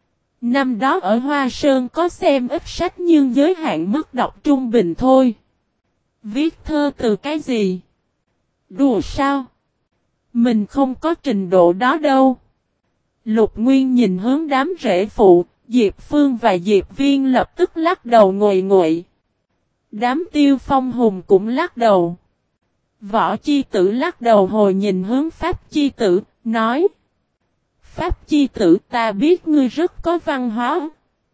Năm đó ở Hoa Sơn có xem ít sách nhưng giới hạn mức đọc trung bình thôi. Viết thơ từ cái gì? Đùa sao? Mình không có trình độ đó đâu. Lục Nguyên nhìn hướng đám rể phụ, Diệp Phương và Diệp Viên lập tức lắc đầu ngồi nguậy. Đám Tiêu Phong Hùng cũng lắc đầu. Võ Chi Tử lắc đầu hồi nhìn hướng Pháp Chi Tử, nói. Pháp Chi Tử ta biết ngươi rất có văn hóa.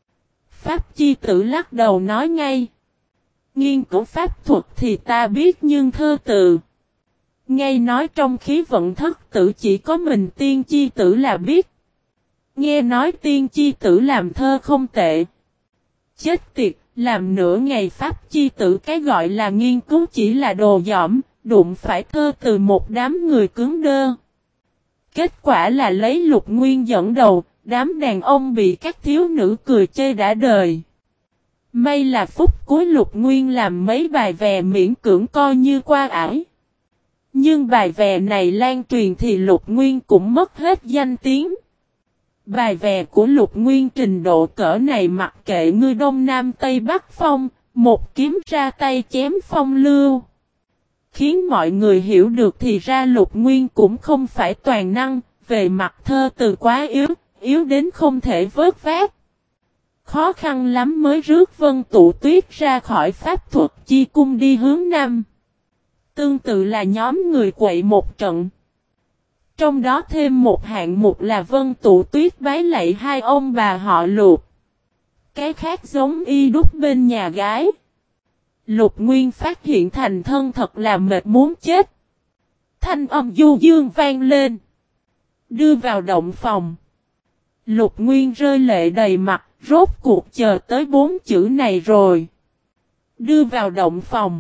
Pháp Chi Tử lắc đầu nói ngay. Nghiên cứu pháp thuật thì ta biết nhưng thơ từ. Ngay nói trong khí vận thất tử chỉ có mình Tiên Chi Tử là biết. Nghe nói Tiên Chi Tử làm thơ không tệ. Chết tiệt, làm nửa ngày Pháp Chi Tử cái gọi là nghiên cứu chỉ là đồ dỏm, đụng phải thơ từ một đám người cứng đơ. Kết quả là lấy Lục Nguyên dẫn đầu, đám đàn ông bị các thiếu nữ cười chê đã đời. May là phút cuối Lục Nguyên làm mấy bài vè miễn cưỡng coi như qua ải. Nhưng bài vè này lan truyền thì Lục Nguyên cũng mất hết danh tiếng. Bài vè của Lục Nguyên trình độ cỡ này mặc kệ ngươi Đông Nam Tây Bắc Phong, một kiếm ra tay chém phong lưu. Khiến mọi người hiểu được thì ra Lục Nguyên cũng không phải toàn năng, về mặt thơ từ quá yếu đến không thể vớt vát. Khó khăn lắm mới rước Vân Tụ Tuyết ra khỏi pháp thuật chi cung đi hướng Nam. Tương tự là nhóm người quậy một trận. Trong đó thêm một hạng mục là Vân Tụ Tuyết bái lạy hai ông bà họ Lục. Cái khác giống y đúc bên nhà gái. Lục Nguyên phát hiện thành thân thật là mệt muốn chết. Thanh âm du dương vang lên. Đưa vào động phòng. Lục Nguyên rơi lệ đầy mặt, rốt cuộc chờ tới 4 chữ này rồi. Đưa vào động phòng.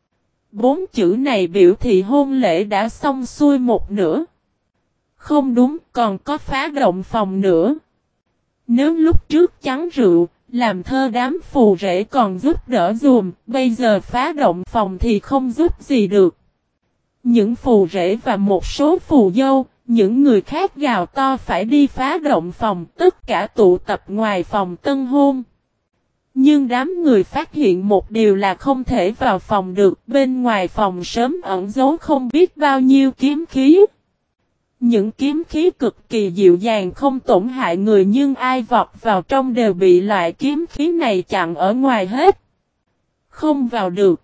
4 chữ này biểu thị hôn lễ đã xong xuôi một nửa. Không đúng, còn có phá động phòng nữa. Nếu lúc trước chắn rượu, làm thơ đám phù rể còn giúp đỡ dùm, bây giờ phá động phòng thì không giúp gì được. Những phù rể và một số phù dâu, những người khác gào to phải đi phá động phòng, tất cả tụ tập ngoài phòng tân hôn. Nhưng đám người phát hiện một điều là không thể vào phòng được, bên ngoài phòng sớm ẩn giấu không biết bao nhiêu kiếm khí. Những kiếm khí cực kỳ dịu dàng không tổn hại người nhưng ai vọt vào trong đều bị loại kiếm khí này chặn ở ngoài hết. Không vào được.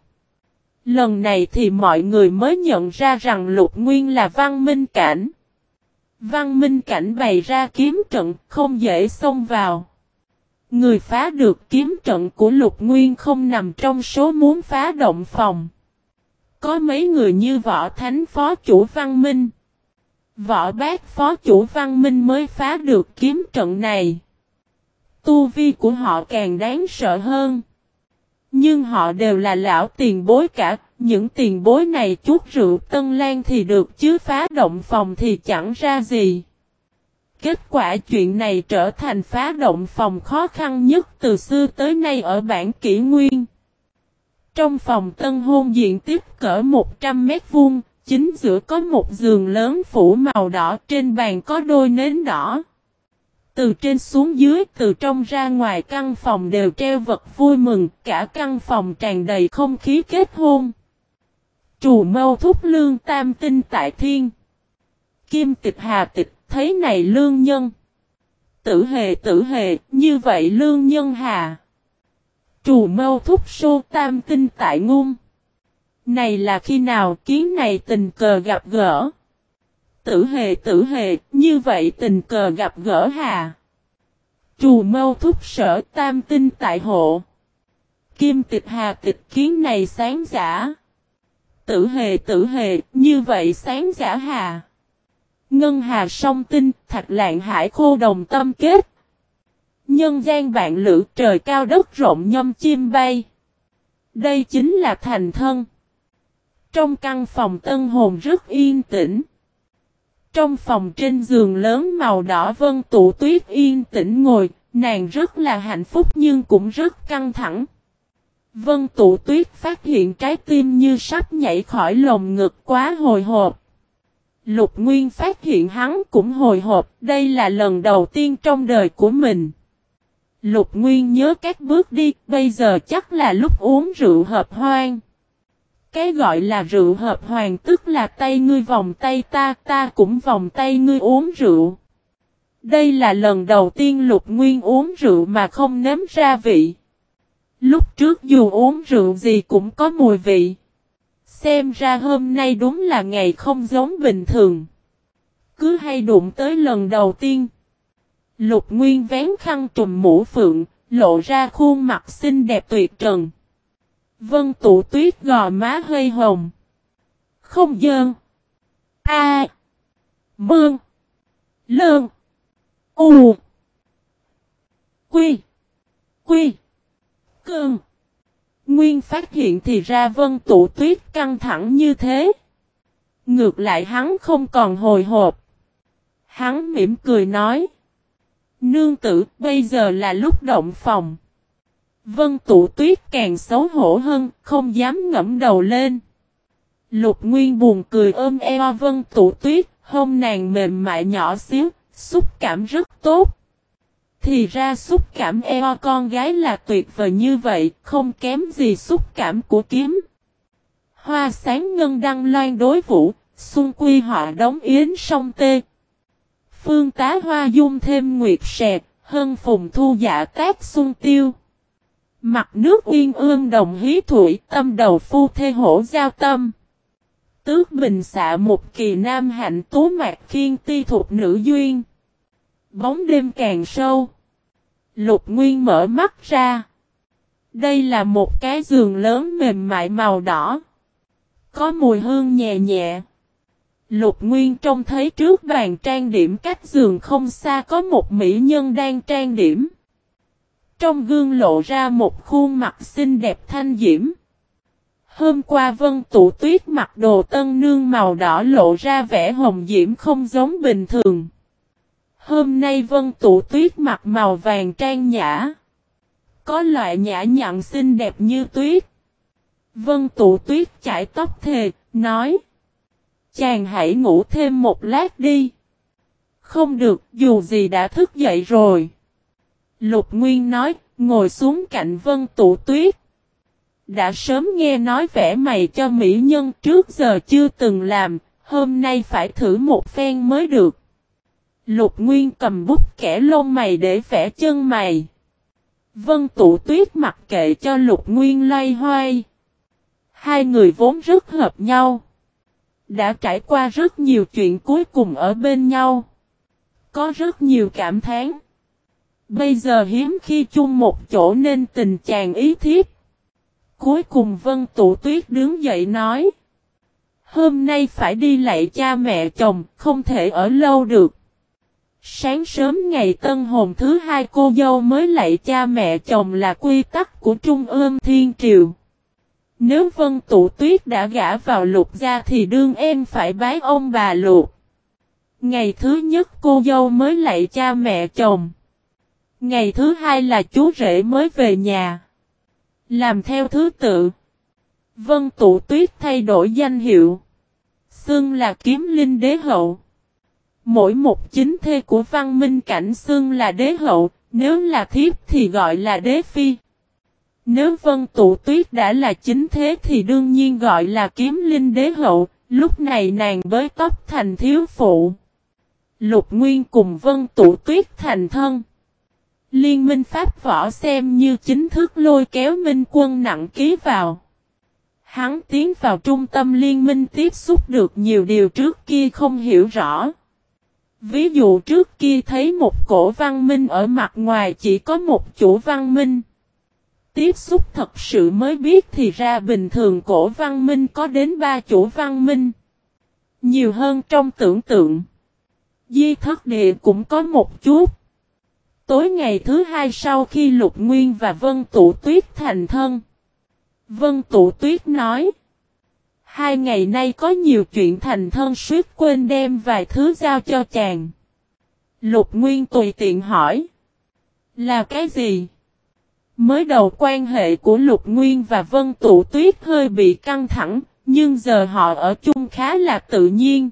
Lần này thì mọi người mới nhận ra rằng Lục Nguyên là văn minh cảnh. Văn minh cảnh bày ra kiếm trận không dễ xông vào. Người phá được kiếm trận của Lục Nguyên không nằm trong số muốn phá động phòng. Có mấy người như Võ Thánh phó chủ văn minh. Võ Bác phó chủ văn minh mới phá được kiếm trận này. Tu vi của họ càng đáng sợ hơn. Nhưng họ đều là lão tiền bối cả, những tiền bối này chút rượu Tân Lan thì được chứ phá động phòng thì chẳng ra gì. Kết quả chuyện này trở thành phá động phòng khó khăn nhất từ xưa tới nay ở bản kỷ nguyên. Trong phòng tân hôn diện tích cỡ 100 mét vuông, chính giữa có một giường lớn phủ màu đỏ, trên bàn có đôi nến đỏ. Từ trên xuống dưới, từ trong ra ngoài căn phòng đều treo vật vui mừng, cả căn phòng tràn đầy không khí kết hôn. Trù mâu thúc lương tam tinh tại thiên. Kim tịch hà tịch, thấy này lương nhân. Tử hề, như vậy lương nhân hà. Trù mâu thúc sô tam tinh tại ngung. Này là khi nào kiến này tình cờ gặp gỡ. Tử hề, như vậy tình cờ gặp gỡ hà. Trù mâu thúc sở tam tinh tại hộ. Kim tịch hà tịch kiến này sáng giả. Tử hề, như vậy sáng giả hà. Ngân hà song tinh, thạch lạng hải khô đồng tâm kết. Nhân gian bạn lữ trời cao đất rộng nhâm chim bay. Đây chính là thành thân. Trong căn phòng tân hồn rất yên tĩnh. Trong phòng trên giường lớn màu đỏ Vân Tụ Tuyết yên tĩnh ngồi, nàng rất là hạnh phúc nhưng cũng rất căng thẳng. Vân Tụ Tuyết phát hiện trái tim như sắp nhảy khỏi lồng ngực quá hồi hộp. Lục Nguyên phát hiện hắn cũng hồi hộp, đây là lần đầu tiên trong đời của mình. Lục Nguyên nhớ các bước đi, bây giờ chắc là lúc uống rượu hợp hoan. Cái gọi là rượu hợp hoàng tức là tay ngươi vòng tay ta, ta cũng vòng tay ngươi uống rượu. Đây là lần đầu tiên Lục Nguyên uống rượu mà không nếm ra vị. Lúc trước dù uống rượu gì cũng có mùi vị. Xem ra hôm nay đúng là ngày không giống bình thường. Cứ hay đụng tới lần đầu tiên. Lục Nguyên vén khăn trùm mũ phượng, lộ ra khuôn mặt xinh đẹp tuyệt trần. Vân Tụ Tuyết gò má hơi hồng. Không dơn. A. Mương. Lơn. U. Quy. Quy. Cơn. Nguyên phát hiện thì ra Vân Tụ Tuyết căng thẳng như thế. Ngược lại hắn không còn hồi hộp. Hắn mỉm cười nói. Nương tử, bây giờ là lúc động phòng. Vân Tụ Tuyết càng xấu hổ hơn, không dám ngẫm đầu lên. Lục Nguyên buồn cười ôm eo Vân Tụ Tuyết, hông nàng mềm mại nhỏ xíu, xúc cảm rất tốt. Thì ra xúc cảm eo con gái là tuyệt vời như vậy, không kém gì xúc cảm của kiếm. Hoa sáng ngân đăng loan đối vũ, xuân quy họa đóng yến song tê. Phương tá hoa dung thêm nguyệt sẹt, hân phùng thu dạ tác xuân tiêu. Mặt nước uyên ương đồng hí thủy, tâm đầu phu thê hổ giao tâm. Tước bình xạ một kỳ nam hạnh tú mạc khiên ti thuộc nữ duyên. Bóng đêm càng sâu. Lục Nguyên mở mắt ra. Đây là một cái giường lớn mềm mại màu đỏ. Có mùi hương nhẹ nhẹ. Lục Nguyên trông thấy trước bàn trang điểm cách giường không xa có một mỹ nhân đang trang điểm. Trong gương lộ ra một khuôn mặt xinh đẹp thanh diễm. Hôm qua Vân Tụ Tuyết mặc đồ tân nương màu đỏ lộ ra vẻ hồng diễm không giống bình thường. Hôm nay Vân Tụ Tuyết mặc màu vàng trang nhã. Có loại nhã nhặn xinh đẹp như tuyết. Vân Tụ Tuyết chải tóc thề, nói. Chàng hãy ngủ thêm một lát đi. Không được, dù gì đã thức dậy rồi. Lục Nguyên nói, ngồi xuống cạnh Vân Tụ Tuyết. Đã sớm nghe nói vẽ mày cho mỹ nhân trước giờ chưa từng làm, hôm nay phải thử một phen mới được. Lục Nguyên cầm bút kẻ lông mày để vẽ chân mày. Vân Tụ Tuyết mặc kệ cho Lục Nguyên loay hoay. Hai người vốn rất hợp nhau. Đã trải qua rất nhiều chuyện cuối cùng ở bên nhau. Có rất nhiều cảm thán. Bây giờ hiếm khi chung một chỗ nên tình chàng ý thiếp. Cuối cùng Vân Tụ Tuyết đứng dậy nói. Hôm nay phải đi lạy cha mẹ chồng, không thể ở lâu được. Sáng sớm ngày tân hôn thứ hai cô dâu mới lạy cha mẹ chồng là quy tắc của Trung ương Thiên Triều. Nếu Vân Tụ Tuyết đã gả vào Lục gia thì đương em phải bái ông bà Lục. Ngày thứ nhất cô dâu mới lạy cha mẹ chồng. Ngày thứ hai là chú rể mới về nhà. Làm theo thứ tự. Vân Tụ Tuyết thay đổi danh hiệu, xưng là Kiếm Linh Đế Hậu. Mỗi một chính thê của văn minh cảnh xưng là đế hậu, nếu là thiếp thì gọi là đế phi. Nếu Vân Tụ Tuyết đã là chính thế thì đương nhiên gọi là Kiếm Linh Đế Hậu, lúc này nàng bới tóc thành thiếu phụ. Lục Nguyên cùng Vân Tụ Tuyết thành thân. Liên minh pháp võ xem như chính thức lôi kéo Minh Quân nặng ký vào. Hắn tiến vào trung tâm liên minh tiếp xúc được nhiều điều trước kia không hiểu rõ. Ví dụ trước kia thấy một cổ văn minh ở mặt ngoài chỉ có một chủ văn minh. Tiếp xúc thật sự mới biết thì ra bình thường cổ văn minh có đến 3 chủ văn minh. Nhiều hơn trong tưởng tượng. Di Thất Địa cũng có một chút. Tối ngày thứ 2 sau khi Lục Nguyên và Vân Tụ Tuyết thành thân. Vân Tụ Tuyết nói. 2 ngày nay có nhiều chuyện thành thân suýt quên đem vài thứ giao cho chàng. Lục Nguyên tùy tiện hỏi. Là cái gì? Mới đầu quan hệ của Lục Nguyên và Vân Tụ Tuyết hơi bị căng thẳng, nhưng giờ họ ở chung khá là tự nhiên.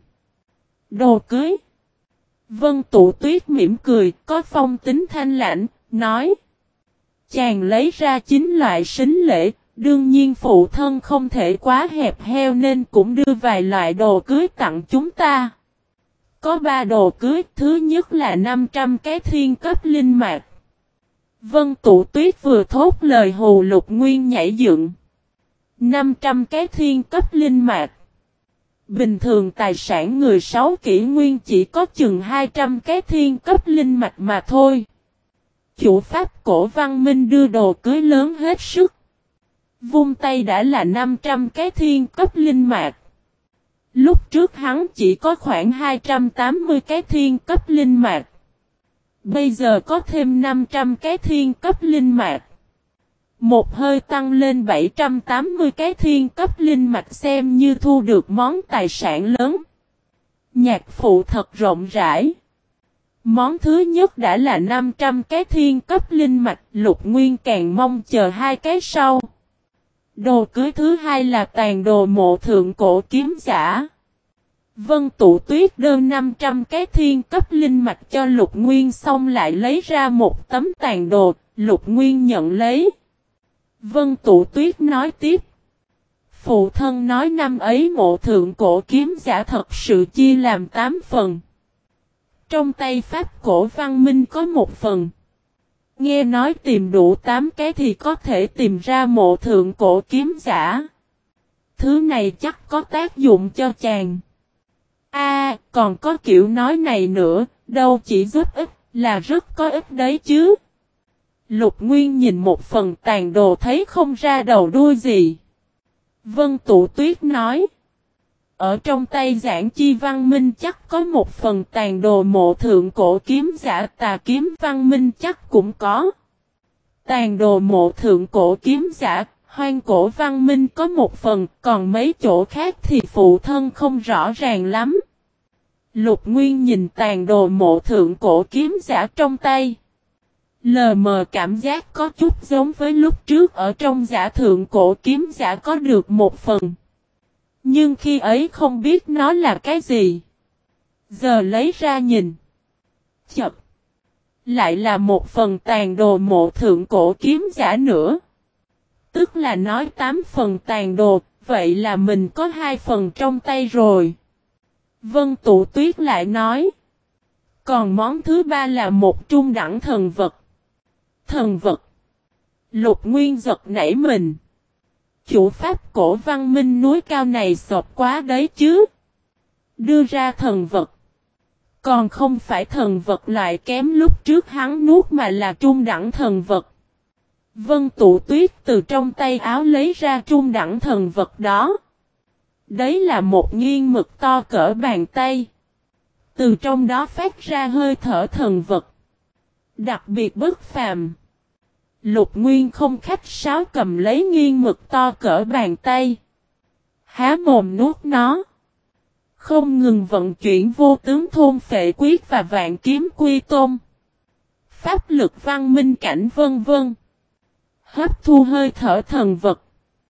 Đồ cưới. Vân Tụ Tuyết mỉm cười, có phong tính thanh lãnh, nói. Chàng lấy ra 9 loại sính lễ, đương nhiên phụ thân không thể quá hẹp heo nên cũng đưa vài loại đồ cưới tặng chúng ta. Có 3 đồ cưới, thứ nhất là 500 cái thiên cấp linh mạch. Vân Tụ Tuyết vừa thốt lời hù Lục Nguyên nhảy dựng. 500 cái thiên cấp linh mạch. Bình thường tài sản người 6 kỷ nguyên chỉ có chừng 200 cái thiên cấp linh mạch mà thôi. Chủ pháp cổ văn minh đưa đồ cưới lớn hết sức. Vung tay đã là 500 cái thiên cấp linh mạch. Lúc trước hắn chỉ có khoảng 280 cái thiên cấp linh mạch. Bây giờ có thêm 500 cái thiên cấp linh mạch. Một hơi tăng lên 780 cái thiên cấp linh mạch xem như thu được món tài sản lớn. Nhạc phụ thật rộng rãi. Món thứ nhất đã là 500 cái thiên cấp linh mạch, Lục Nguyên càng mong chờ 2 cái sau. Đồ cưới thứ 2 là tàn đồ mộ thượng cổ kiếm giả. Vân Tụ Tuyết đưa 500 cái thiên cấp linh mạch cho Lục Nguyên xong lại lấy ra một tấm tàn đồ, Lục Nguyên nhận lấy. Vân Tụ Tuyết nói tiếp. Phụ thân nói năm ấy mộ thượng cổ kiếm giả thật sự chia làm 8 phần. Trong tay pháp cổ văn minh có 1 phần. Nghe nói tìm đủ 8 cái thì có thể tìm ra mộ thượng cổ kiếm giả. Thứ này chắc có tác dụng cho chàng. Còn có kiểu nói này nữa, đâu chỉ giúp ích, là rất có ích đấy chứ. Lục Nguyên nhìn một phần tàn đồ thấy không ra đầu đuôi gì. Vân Tụ Tuyết nói. Ở trong tay Giảng Chi Văn Minh chắc có một phần tàn đồ mộ thượng cổ kiếm giả, Tà Kiếm Văn Minh chắc cũng có. Tàn đồ mộ thượng cổ kiếm giả, Hoang Cổ Văn Minh có một phần, còn mấy chỗ khác thì phụ thân không rõ ràng lắm. Lục Nguyên nhìn tàn đồ mộ thượng cổ kiếm giả trong tay. Lờ mờ cảm giác có chút giống với lúc trước ở trong giả thượng cổ kiếm giả có được một phần. Nhưng khi ấy không biết nó là cái gì. Giờ lấy ra nhìn. Chập. Lại là một phần tàn đồ mộ thượng cổ kiếm giả nữa. Tức là nói 8 phần tàn đồ, vậy là mình có 2 phần trong tay rồi. Vân Tụ Tuyết lại nói. Còn món thứ 3 là một trung đẳng thần vật. Thần vật. Lục Nguyên giật nảy mình. Chủ pháp cổ văn minh núi cao này sọt quá đấy chứ. Đưa ra thần vật. Còn không phải thần vật loại kém lúc trước hắn nuốt mà là trung đẳng thần vật. Vân Tụ Tuyết từ trong tay áo lấy ra trung đẳng thần vật đó. Đấy là một nghiên mực to cỡ bàn tay. Từ trong đó phát ra hơi thở thần vật. Đặc biệt bất phàm. Lục Nguyên không khách sáo cầm lấy nghiên mực to cỡ bàn tay. Há mồm nuốt nó. Không ngừng vận chuyển vô tướng thôn phệ quyết và vạn kiếm quy tôn. Pháp lực văn minh cảnh vân vân. Hấp thu hơi thở thần vật.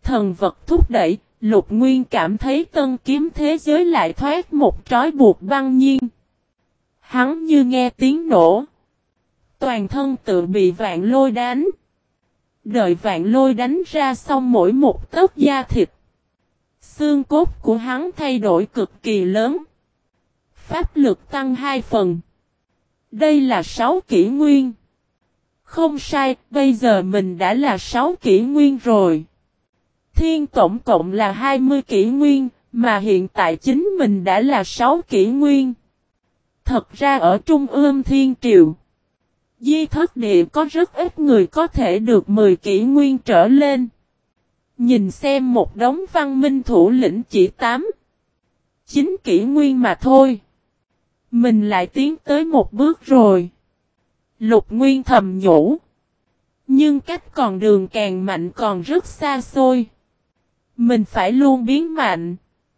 thần vật thúc đẩy, Lục Nguyên cảm thấy tân kiếm thế giới lại thoát một trói buộc băng nhiên. Hắn như nghe tiếng nổ. Toàn thân tự bị vạn lôi đánh. Đợi vạn lôi đánh ra xong mỗi một tấc da thịt. Xương cốt của hắn thay đổi cực kỳ lớn. Pháp lực tăng 2 phần. Đây là 6 kỷ nguyên. Không sai, bây giờ mình đã là 6 kỷ nguyên rồi. Thiên tổng cộng là 20 kỷ nguyên, mà hiện tại chính mình đã là 6 kỷ nguyên. Thật ra ở Trung ương Thiên Triều, Di Thất Địa có rất ít người có thể được 10 kỷ nguyên trở lên. Nhìn xem một đống văn minh thủ lĩnh chỉ 8, 9 kỷ nguyên mà thôi. Mình lại tiến tới một bước rồi. Lục Nguyên thầm nhủ. Nhưng cách còn đường càng mạnh còn rất xa xôi. Mình phải luôn biến mạnh.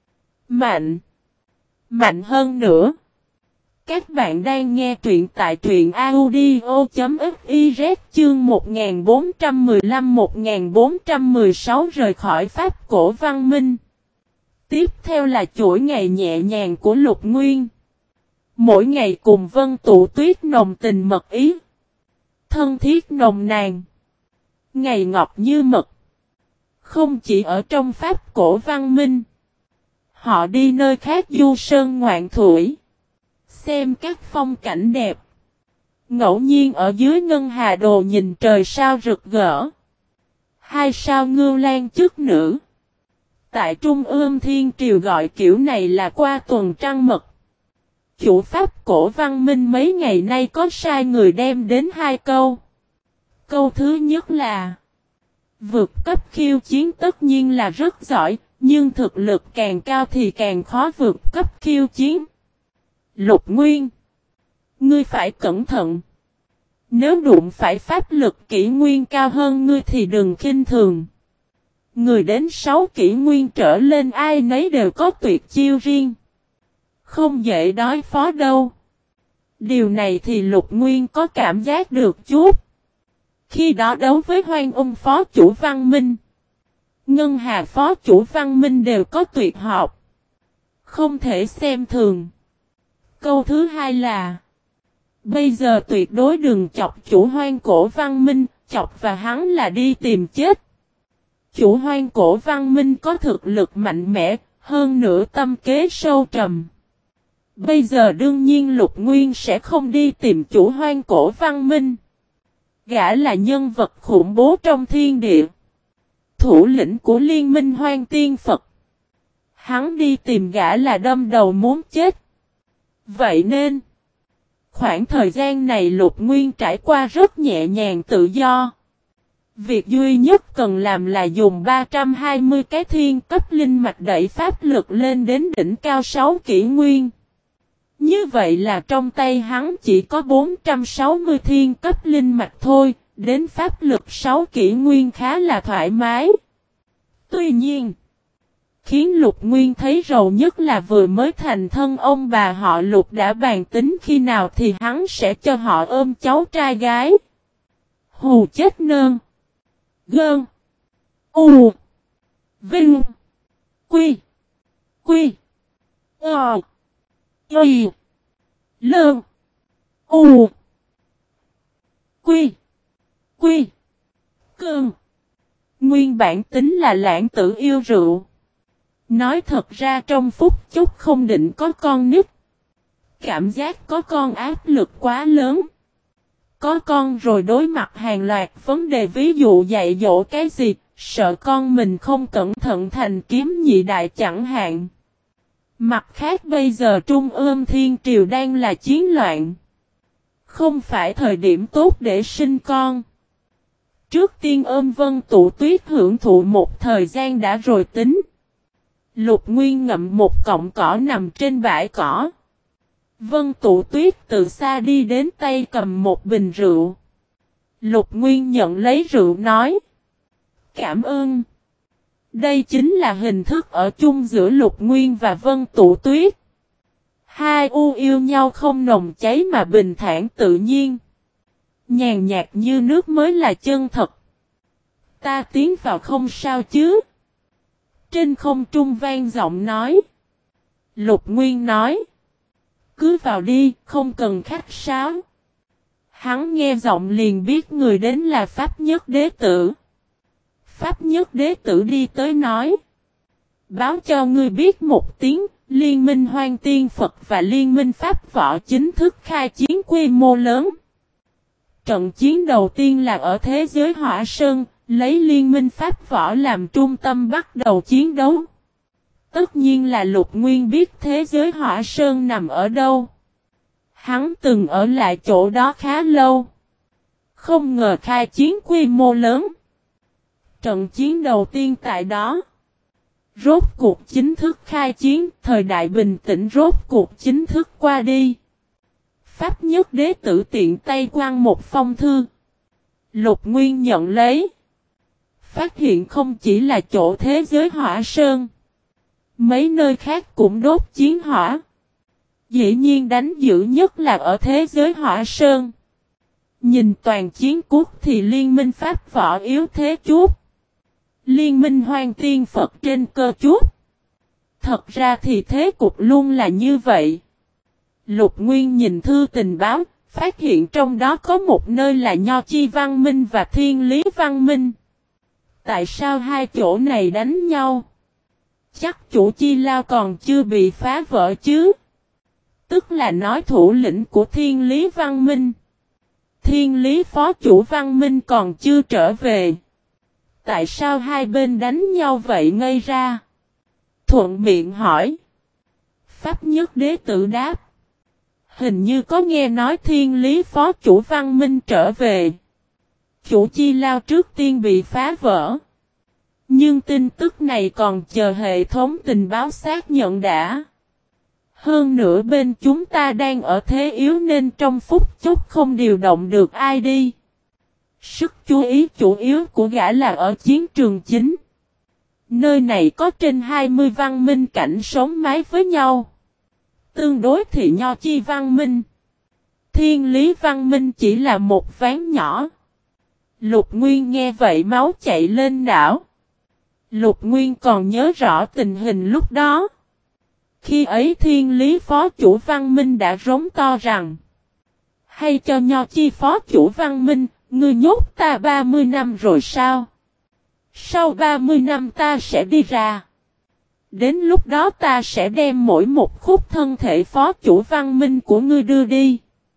Mạnh hơn nữa. Các bạn đang nghe truyện tại truyện audio.fiz chương 1415-1416 rời khỏi Pháp cổ văn minh. Tiếp theo là chuỗi ngày nhẹ nhàng của Lục Nguyên. Mỗi ngày cùng Vân Tụ Tuyết nồng tình mật ý. Thân thiết nồng nàn. Ngày ngọc như mật. Không chỉ ở trong Pháp cổ văn minh. Họ đi nơi khác du sơn ngoạn thủy. Xem các phong cảnh đẹp. Ngẫu nhiên ở dưới ngân hà đồ nhìn trời sao rực rỡ. 2 sao ngưu lan chức nữ. Tại Trung ương Thiên Triều gọi kiểu này là qua tuần trăng mật. Chủ Pháp cổ văn minh mấy ngày nay có sai người đem đến 2 câu. Câu thứ nhất là vượt cấp khiêu chiến tất nhiên là rất giỏi, nhưng thực lực càng cao thì càng khó vượt cấp khiêu chiến. Lục Nguyên, ngươi phải cẩn thận. Nếu đụng phải pháp lực kỷ nguyên cao hơn ngươi thì đừng khinh thường. Người đến 6 kỷ nguyên trở lên ai nấy đều có tuyệt chiêu riêng. Không dễ đối phó đâu. Điều này thì Lục Nguyên có cảm giác được chút. Khi đó đấu với Hoang Ung phó chủ văn minh, Ngân Hà phó chủ văn minh đều có tuyệt học. Không thể xem thường. Câu thứ hai là bây giờ tuyệt đối đừng chọc chủ Hoang cổ văn minh, chọc và hắn là đi tìm chết. Chủ Hoang cổ văn minh có thực lực mạnh mẽ, hơn nữa tâm kế sâu trầm. Bây giờ đương nhiên Lục Nguyên sẽ không đi tìm chủ Hoang cổ văn minh. Gã là nhân vật khủng bố trong thiên địa. Thủ lĩnh của liên minh Hoang Tiên Phật. Hắn đi tìm gã là đâm đầu muốn chết. Vậy nên, khoảng thời gian này Lục Nguyên trải qua rất nhẹ nhàng tự do. Việc duy nhất cần làm là dùng 320 cái thiên cấp linh mạch đẩy pháp lực lên đến đỉnh cao 6 kỷ nguyên. Như vậy là trong tay hắn chỉ có 460 thiên cấp linh mạch thôi, đến pháp lực 6 kỷ nguyên khá là thoải mái. Tuy nhiên, khiến Lục Nguyên thấy rầu nhất là vừa mới thành thân ông bà họ Lục đã bàn tính khi nào thì hắn sẽ cho họ ôm cháu trai gái. Hù chết nơn. Gơn. U. Vinh. Quy. Quy. Ờ. Y. Lơn. U. Quy. Quy. Cơn. Nguyên bản tính là lãng tử yêu rượu. Nói thật ra trong phút chốc không định có con nít. Cảm giác có con áp lực quá lớn. Có con rồi đối mặt hàng loạt vấn đề ví dụ dạy dỗ cái gì, sợ con mình không cẩn thận thành kiếm nhị đại chẳng hạn. Mặt khác bây giờ Trung ương Thiên Triều đang là chiến loạn. Không phải thời điểm tốt để sinh con. Trước tiên ôm Vân Tụ Tuyết hưởng thụ một thời gian đã rồi tính. Lục Nguyên ngậm một cọng cỏ nằm trên bãi cỏ. Vân Tụ Tuyết từ xa đi đến tay cầm một bình rượu. Lục Nguyên nhận lấy rượu nói. Cảm ơn. Đây chính là hình thức ở chung giữa Lục Nguyên và Vân Tụ Tuyết. Hai u yêu nhau không nồng cháy mà bình thản tự nhiên. Nhàn nhạt như nước mới là chân thật. Ta tiến vào không sao chứ. Trên không trung vang giọng nói. Lục Nguyên nói. Cứ vào đi, không cần khách sáo. Hắn nghe giọng liền biết người đến là Pháp Nhất Đế Tử. Pháp Nhất Đế Tử đi tới nói. Báo cho ngươi biết một tiếng, Liên minh Hoang Tiên Phật và Liên minh Pháp Võ chính thức khai chiến quy mô lớn. Trận chiến đầu tiên là ở thế giới Hỏa Sơn, lấy Liên minh Pháp Võ làm trung tâm bắt đầu chiến đấu. Tất nhiên là Lục Nguyên biết thế giới Hỏa Sơn nằm ở đâu. Hắn từng ở lại chỗ đó khá lâu. Không ngờ khai chiến quy mô lớn. Trận chiến đầu tiên tại đó. Rốt cuộc chính thức khai chiến, thời đại bình tĩnh rốt cuộc chính thức qua đi. Pháp Nhất Đế Tử tiện tay quăng một phong thư. Lục Nguyên nhận lấy. Phát hiện không chỉ là chỗ thế giới Hỏa Sơn. Mấy nơi khác cũng đốt chiến hỏa. Dĩ nhiên đánh dữ nhất là ở thế giới Hỏa Sơn. Nhìn toàn chiến quốc thì Liên minh Pháp Võ yếu thế chút. Liên minh Hoang Tiên Phật trên cơ chút. Thật ra thì thế cục luôn là như vậy. Lục Nguyên nhìn thư tình báo, phát hiện trong đó có một nơi là Nho Chi Văn Minh và Thiên Lý Văn Minh. Tại sao hai chỗ này đánh nhau? Chắc chủ Chi Lao còn chưa bị phá vỡ chứ? Tức là nói thủ lĩnh của Thiên Lý Văn Minh. Thiên Lý Phó chủ Văn Minh còn chưa trở về. Tại sao hai bên đánh nhau vậy ngây ra? Thuận miệng hỏi. Pháp Nhất Đế Tử đáp. Hình như có nghe nói Thiên Lý Phó chủ Văn Minh trở về. Chủ Chi Lao trước tiên bị phá vỡ. Nhưng tin tức này còn chờ hệ thống tình báo xác nhận đã. Hơn nữa bên chúng ta đang ở thế yếu nên trong phút chốc không điều động được ai đi. Sức chú ý chủ yếu của gã là ở chiến trường chính. Nơi này có trên 20 văn minh cảnh sống mái với nhau. Tương đối thì Nho Chi Văn Minh. Thiên Lý Văn Minh chỉ là một ván nhỏ. Lục Nguyên nghe vậy máu chạy lên não. Lục Nguyên còn nhớ rõ tình hình lúc đó. Khi ấy Thiên Lý Phó chủ Văn Minh đã rống to rằng. Hay cho Nho Chi Phó chủ Văn Minh, ngươi nhốt ta 30 năm rồi sao? Sau 30 năm ta sẽ đi ra. Đến lúc đó ta sẽ đem mỗi một khúc thân thể Phó chủ Văn Minh của ngươi đưa đi.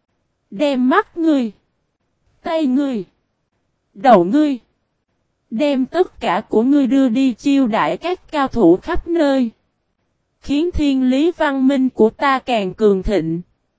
Đem mắt ngươi, tay ngươi, đầu ngươi. Đem tất cả của ngươi đưa đi chiêu đãi các cao thủ khắp nơi. Khiến Thiên Lý Văn Minh của ta càng cường thịnh.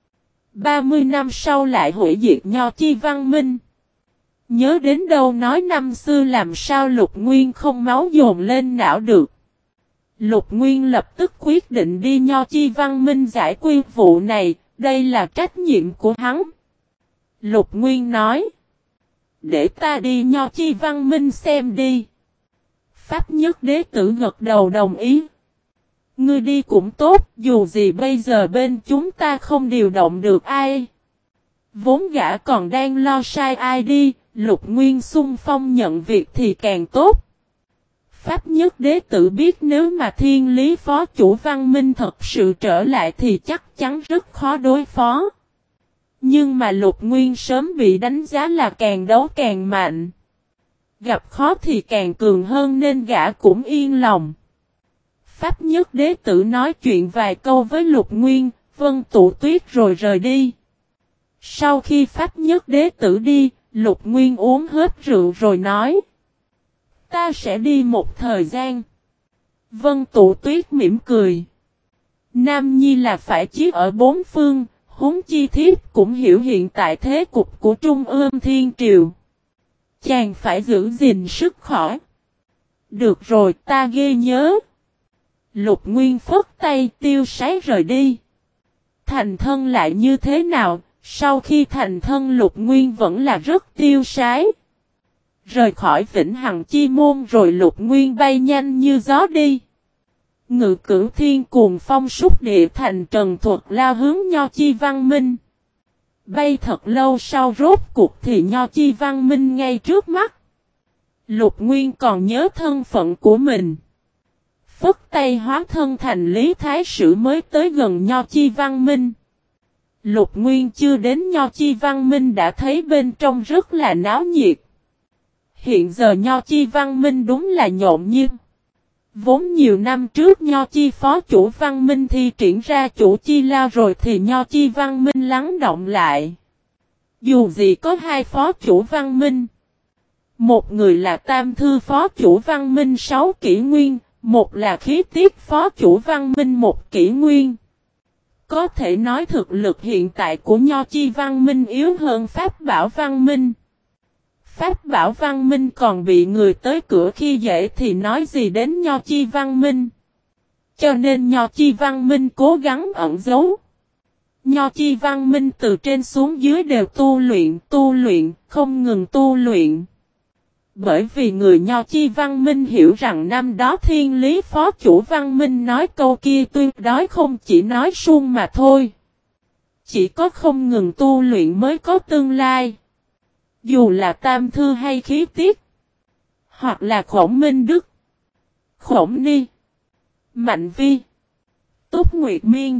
30 năm sau lại hủy diệt Nho Chi Văn Minh. Nhớ đến đâu nói năm xưa làm sao Lục Nguyên không máu dồn lên não được. Lục Nguyên lập tức quyết định đi Nho Chi Văn Minh giải quyết vụ này, đây là trách nhiệm của hắn. Lục Nguyên nói. Để ta đi Nho Chi Văn Minh xem đi. Pháp Nhất Đế Tử gật đầu đồng ý. Ngươi đi cũng tốt, dù gì bây giờ bên chúng ta không điều động được ai. Vốn gã còn đang lo sai ai đi, Lục Nguyên xung phong nhận việc thì càng tốt. Pháp Nhất Đế Tử biết nếu mà Thiên Lý Phó chủ Văn Minh thật sự trở lại thì chắc chắn rất khó đối phó. Nhưng mà Lục Nguyên sớm bị đánh giá là càng đấu càng mạnh. Gặp khó thì càng cường hơn nên gã cũng yên lòng. Pháp Nhất Đế Tử nói chuyện vài câu với Lục Nguyên, Vân Tụ Tuyết rồi rời đi. Sau khi Pháp Nhất Đế Tử đi, Lục Nguyên uống hết rượu rồi nói. Ta sẽ đi một thời gian. Vân Tụ Tuyết mỉm cười. Nam Nhi là phải chiết ở bốn phương, huống chi thiếp cũng hiểu hiện tại thế cục của Trung ương Thiên Triều. Chàng phải giữ gìn sức khỏe. Được rồi, ta ghi nhớ. Lục Nguyên phất tay tiêu sái rời đi. Thành thân lại như thế nào, sau khi thành thân Lục Nguyên vẫn là rất tiêu sái. Rời khỏi Vĩnh Hằng Chi Môn rồi Lục Nguyên bay nhanh như gió đi. Ngự cửu thiên cuồng phong súc địa thành trần thuật lao hướng Nho Chi Văn Minh. Bay thật lâu sau rốt cuộc thì Nho Chi Văn Minh ngay trước mắt. Lục Nguyên còn nhớ thân phận của mình. Phất tay hóa thân thành Lý Thái Sử mới tới gần Nho Chi Văn Minh. Lục Nguyên chưa đến Nho Chi Văn Minh đã thấy bên trong rất là náo nhiệt. Hiện giờ Nho Chi Văn Minh đúng là nhộn nhịp. Vốn nhiều năm trước Nho Chi phó chủ Văn Minh thi triển ra chủ chi lao rồi thì Nho Chi Văn Minh lắng động lại. Dù gì có hai phó chủ Văn Minh. Một người là Tam Thư phó chủ Văn Minh 6 kỷ nguyên, một là Khí Tiết phó chủ Văn Minh 1 kỷ nguyên. Có thể nói thực lực hiện tại của Nho Chi Văn Minh yếu hơn Pháp Bảo Văn Minh. Pháp Bảo Văn Minh còn bị người tới cửa khi dễ thì nói gì đến Nho Chi Văn Minh. Cho nên Nho Chi Văn Minh cố gắng ẩn giấu. Nho Chi Văn Minh từ trên xuống dưới đều tu luyện, không ngừng tu luyện. Bởi vì người Nho Chi Văn Minh hiểu rằng năm đó Thiên Lý phó chủ Văn Minh nói câu kia tuyệt đối không chỉ nói suông mà thôi. Chỉ có không ngừng tu luyện mới có tương lai. Dù là Tam Thư hay Khí Tiết, hoặc là Khổng Minh Đức, Khổng Ni, Mạnh Vi, Túc Nguyệt Miên,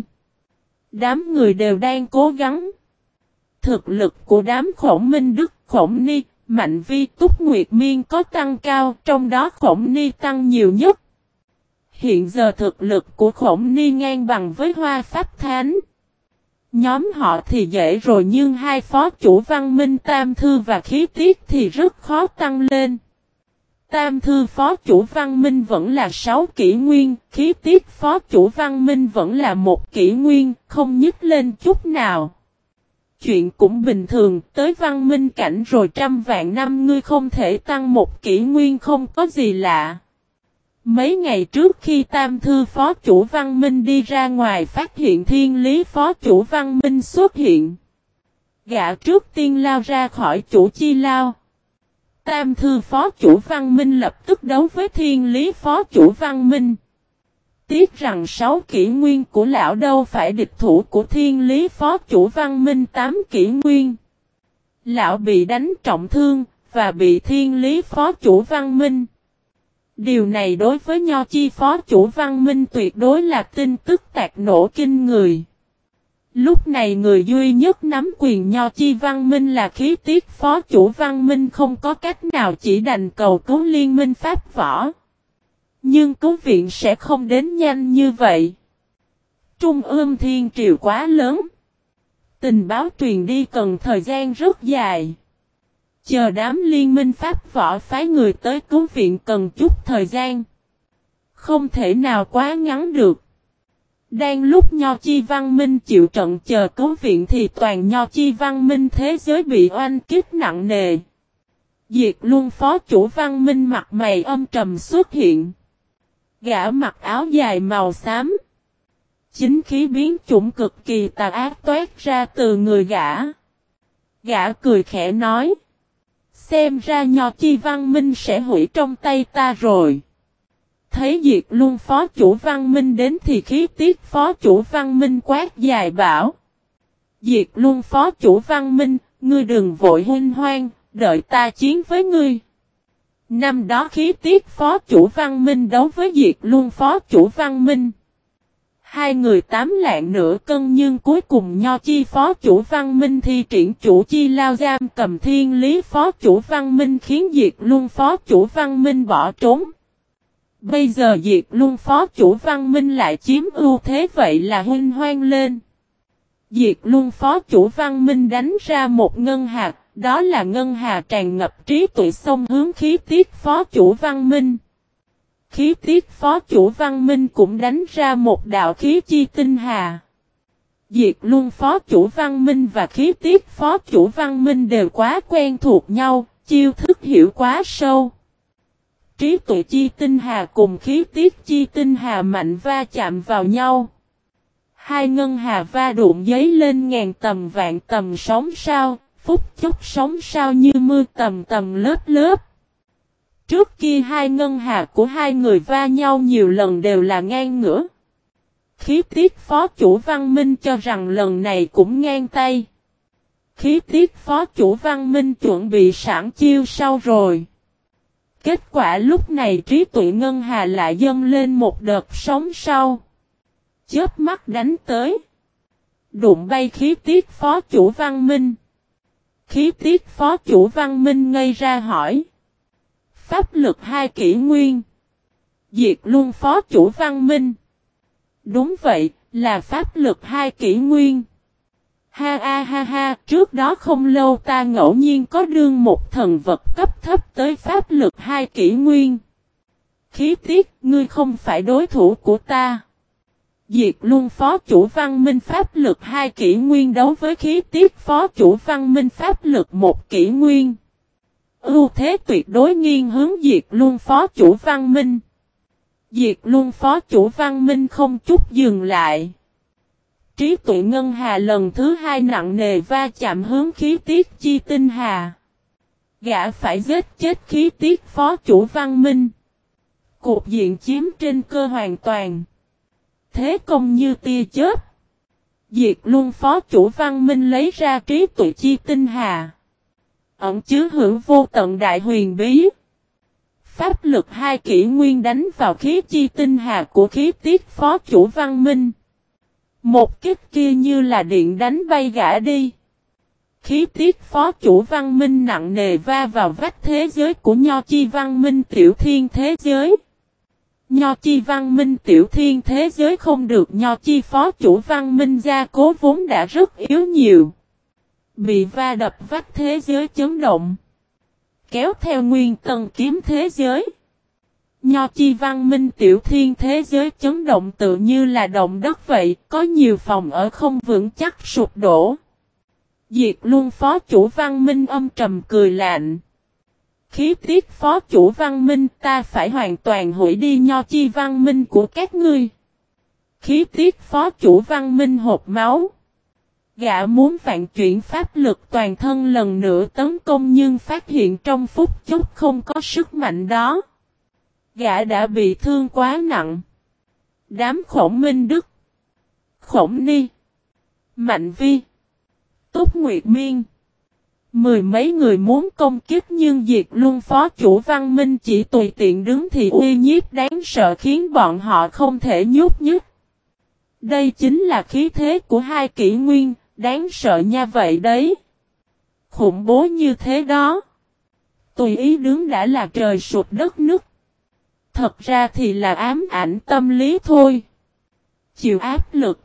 đám người đều đang cố gắng. Thực lực của đám Khổng Minh Đức, Khổng Ni, Mạnh Vi, Túc Nguyệt Miên có tăng cao, trong đó Khổng Ni tăng nhiều nhất. Hiện giờ thực lực của Khổng Ni ngang bằng với Hoa Pháp Thánh. Nhóm họ thì dễ rồi nhưng hai phó chủ Văn Minh Tam Thư và Khí Tiết thì rất khó tăng lên. Tam Thư phó chủ Văn Minh vẫn là 6 kỷ nguyên, Khí Tiết phó chủ Văn Minh vẫn là 1 kỷ nguyên, không nhích lên chút nào. Chuyện cũng bình thường, tới Văn Minh cảnh rồi trăm vạn năm ngươi không thể tăng 1 kỷ nguyên không có gì lạ. Mấy ngày trước khi Tam Thư phó chủ Văn Minh đi ra ngoài phát hiện Thiên Lý phó chủ Văn Minh xuất hiện. Gã trước tiên lao ra khỏi chủ chi lao. Tam Thư phó chủ Văn Minh lập tức đấu với Thiên Lý phó chủ Văn Minh. Tiếc rằng 6 kỷ nguyên của lão đâu phải địch thủ của Thiên Lý phó chủ Văn Minh 8 kỷ nguyên. Lão bị đánh trọng thương và bị Thiên Lý phó chủ Văn Minh. Điều này đối với Nho Chi phó chủ Văn Minh tuyệt đối là tin tức tạc nổ kinh người. Lúc này người duy nhất nắm quyền Nho Chi Văn Minh là Khí Tiết phó chủ Văn Minh không có cách nào chỉ đành cầu cứu liên minh pháp võ. Nhưng cứu viện sẽ không đến nhanh như vậy. Trung ương thiên triều quá lớn. Tình báo truyền đi cần thời gian rất dài. Chờ đám liên minh pháp võ phái người tới cứu viện cần chút thời gian. Không thể nào quá ngắn được. Đang lúc Nho Chi Văn Minh chịu trận chờ cứu viện thì toàn Nho Chi Văn Minh thế giới bị oanh kích nặng nề. Diệt Luân phó chủ Văn Minh mặt mày âm trầm xuất hiện. Gã mặc áo dài màu xám. Chính khí biến chủng cực kỳ tà ác toát ra từ người gã. Gã cười khẽ nói. Xem ra Nho Chi Văn Minh sẽ hủy trong tay ta rồi. Thấy Diệt Luân phó chủ Văn Minh đến thì Khí Tiết phó chủ Văn Minh quát dài bảo. Diệt Luân phó chủ Văn Minh, ngươi đừng vội huynh hoang, đợi ta chiến với ngươi. Năm đó Khí Tiết phó chủ Văn Minh đấu với Diệt Luân phó chủ Văn Minh. Hai người 8 lạng nửa cân nhưng cuối cùng Nho Chi phó chủ Văn Minh thi triển chủ chi lao giam cầm Thiên Lý phó chủ Văn Minh khiến Diệt Luân phó chủ Văn Minh bỏ trốn. Bây giờ Diệt Luân phó chủ Văn Minh lại chiếm ưu thế vậy là huynh hoang lên. Diệt Luân phó chủ Văn Minh đánh ra một ngân hạt, đó là ngân hà tràn ngập trí tuệ xông hướng Khí Tiết phó chủ Văn Minh. Khí Tiết phó chủ Văn Minh cũng đánh ra một đạo khí chi tinh hà. Diệt Luân phó chủ Văn Minh và Khí Tiết phó chủ Văn Minh đều quá quen thuộc nhau, chiêu thức hiểu quá sâu. Trí tuệ chi tinh hà cùng Khí Tiết chi tinh hà mạnh va chạm vào nhau. Hai ngân hà va đụng giấy lên ngàn tầm vạn tầm sóng sao, phút chốc sóng sao như mưa tầm tầm lớp lớp. Trước kia hai ngân hà của hai người va nhau nhiều lần đều là ngang ngửa. Khí Tiết phó chủ Văn Minh cho rằng lần này cũng ngang tay. Khí Tiết phó chủ Văn Minh chuẩn bị sẵn chiêu sau rồi. Kết quả lúc này trí tuệ ngân hà lại dâng lên một đợt sóng sau. Chớp mắt đánh tới. Đụng bay khí tiết phó chủ Văn Minh. Khí tiết phó chủ Văn Minh ngây ra hỏi. Pháp lực 2 kỷ nguyên. Diệt luôn phó chủ Văn Minh. Đúng vậy, là pháp lực 2 kỷ nguyên. Ha ha ha ha, trước đó không lâu ta ngẫu nhiên có đương một thần vật cấp thấp tới pháp lực 2 kỷ nguyên. Khí tiết, ngươi không phải đối thủ của ta. Diệt luôn phó chủ Văn Minh pháp lực 2 kỷ nguyên đấu với khí tiết phó chủ Văn Minh pháp lực 1 kỷ nguyên. Ưu thế tuyệt đối nghiêng hướng diệt luôn phó chủ Văn Minh. Diệt luôn phó chủ Văn Minh không chút dừng lại. Trí tuệ ngân hà lần thứ 2 nặng nề va chạm hướng khí tiết chi tinh hà. Gã phải giết chết khí tiết phó chủ Văn Minh. Cục diện chiếm trên cơ hoàn toàn. Thế công như tia chớp. Diệt luôn phó chủ Văn Minh lấy ra trí tuệ chi tinh hà. Ẩn chứa hữu vô tận đại huyền bí. Pháp lực 2 kỷ nguyên đánh vào khí chi tinh hà của khí tiết phó chủ Văn Minh. Một kích kia như là điện đánh bay gã đi. Khí tiết phó chủ Văn Minh nặng nề va vào vách thế giới của Nho Chi Văn Minh tiểu thiên thế giới. Nho Chi Văn Minh tiểu thiên thế giới không được Nho Chi phó chủ Văn Minh gia cố vốn đã rất yếu nhiều. Bị va đập vách thế giới chấn động. Kéo theo nguyên tầng kiếm thế giới. Nho Chi Văn Minh tiểu thiên thế giới chấn động tự như là động đất vậy, có nhiều phòng ở không vững chắc sụp đổ. Diệt luôn phó chủ Văn Minh âm trầm cười lạnh. Khí tiết phó chủ Văn Minh ta phải hoàn toàn hủy đi Nho Chi Văn Minh của các ngươi. Khí tiết phó chủ Văn Minh hột máu. Gã muốn vạn chuyển pháp lực toàn thân lần nữa tấn công nhưng phát hiện trong phút chốc không có sức mạnh đó. Gã đã bị thương quá nặng. Đám Khổng Minh Đức, Khổng Ni, Mạnh Vi, Túc Nguyệt Miên. Mười mấy người muốn công kích nhưng diệt luôn phó chủ Văn Minh chỉ tùy tiện đứng thì uy nhiếp đáng sợ khiến bọn họ không thể nhúc nhích. Đây chính là khí thế của 2 kỷ nguyên, đáng sợ nha vậy đấy. Khủng bố như thế đó. Tùy ý đứng đã là trời sụp đất nứt. Thật ra thì là ám ảnh tâm lý thôi. Chịu áp lực.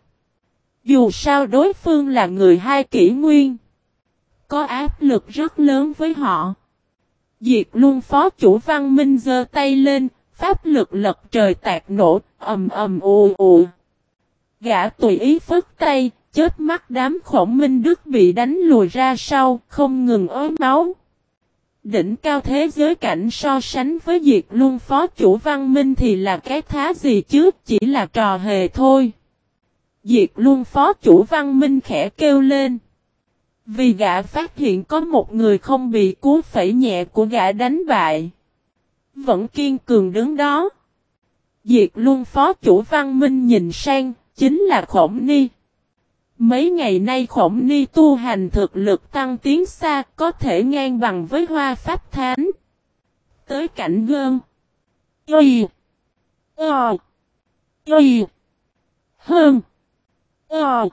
Dù sao đối phương là người 2 kỷ nguyên. Có áp lực rất lớn với họ. Diệt luôn phó chủ Văn Minh giơ tay lên. Pháp lực lật trời tạc nổ. Ầm ầm ù ù. Gã tùy ý phất tay. Chớp mắt đám Khổng Minh Đức bị đánh lùi ra sau. Không ngừng ới máu. Đỉnh cao thế giới cảnh so sánh với diệt luôn phó chủ Văn Minh thì là cái thá gì chứ, chỉ là trò hề thôi. Diệt luôn phó chủ Văn Minh khẽ kêu lên. Vì gã phát hiện có một người không bị cú phẩy nhẹ của gã đánh bại. Vẫn kiên cường đứng đó. Diệt luôn phó chủ Văn Minh nhìn sang, chính là Khổng Ni. Mấy ngày nay Khổng Ni tu hành thực lực tăng tiến xa, có thể ngang bằng với Hoa Pháp Thánh. Tới cảnh gơn. Y. Ờ. Y. Hơn. Ờ.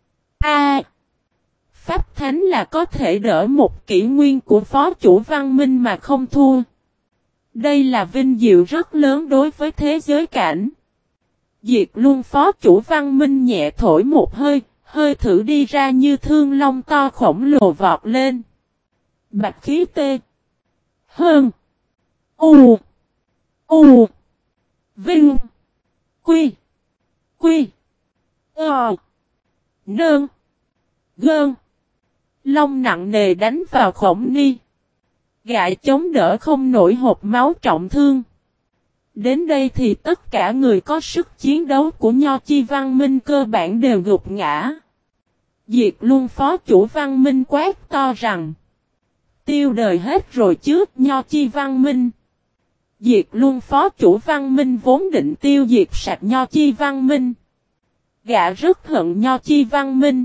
A. Pháp Thánh là có thể đỡ một kỷ nguyên của phó chủ Văn Minh mà không thua. Đây là vinh diệu rất lớn đối với thế giới cảnh. Diệt luôn phó chủ Văn Minh nhẹ thổi một hơi. Hơi thử đi ra như thương long to khổng lồ vọt lên. Bạch khí tê. Hơn. U. U. Vinh. Quy. Quy. Ờ. Nơn. Gơn. Long nặng nề đánh vào Khổng Ni. Gã chống đỡ không nổi hộp máu trọng thương. Đến đây thì tất cả người có sức chiến đấu của Nho Chi Văn Minh cơ bản đều gục ngã. Diệt luôn phó chủ Văn Minh quát to rằng. Tiêu đời hết rồi chứ Nho Chi Văn Minh. Diệt luôn phó chủ Văn Minh vốn định tiêu diệt sạch Nho Chi Văn Minh. Gã rất hận Nho Chi Văn Minh.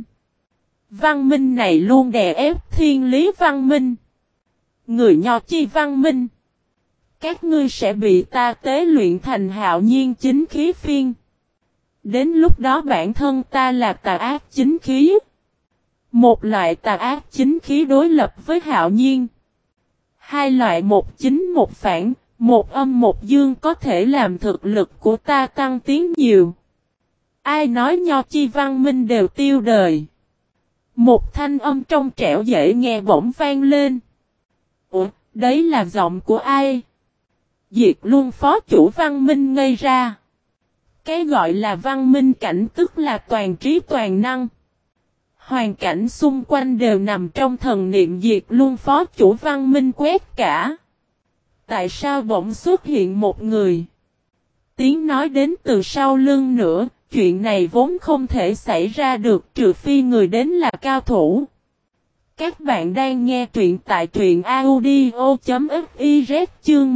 Văn Minh này luôn đè ép thiên lý Văn Minh. Người Nho Chi Văn Minh. Các ngươi sẽ bị ta tế luyện thành hạo nhiên chính khí phiên. Đến lúc đó bản thân ta là tà ác chính khí. Một loại tà ác chính khí đối lập với hạo nhiên. Hai loại một chính một phản, một âm một dương có thể làm thực lực của ta tăng tiến nhiều. Ai nói Nho Chi văn minh đều tiêu đời. Một thanh âm trong trẻo dễ nghe bỗng vang lên. Ủa, đấy là giọng của ai? Diệt Luân phó chủ văn minh ngây ra. Cái gọi là văn minh cảnh tức là toàn trí toàn năng. Hoàn cảnh xung quanh đều nằm trong thần niệm Diệt Luân phó chủ văn minh quét cả. Tại sao bỗng xuất hiện một người? Tiếng nói đến từ sau lưng nữa, chuyện này vốn không thể xảy ra được trừ phi người đến là cao thủ. Các bạn đang nghe truyện tại truyện audio.fiz chương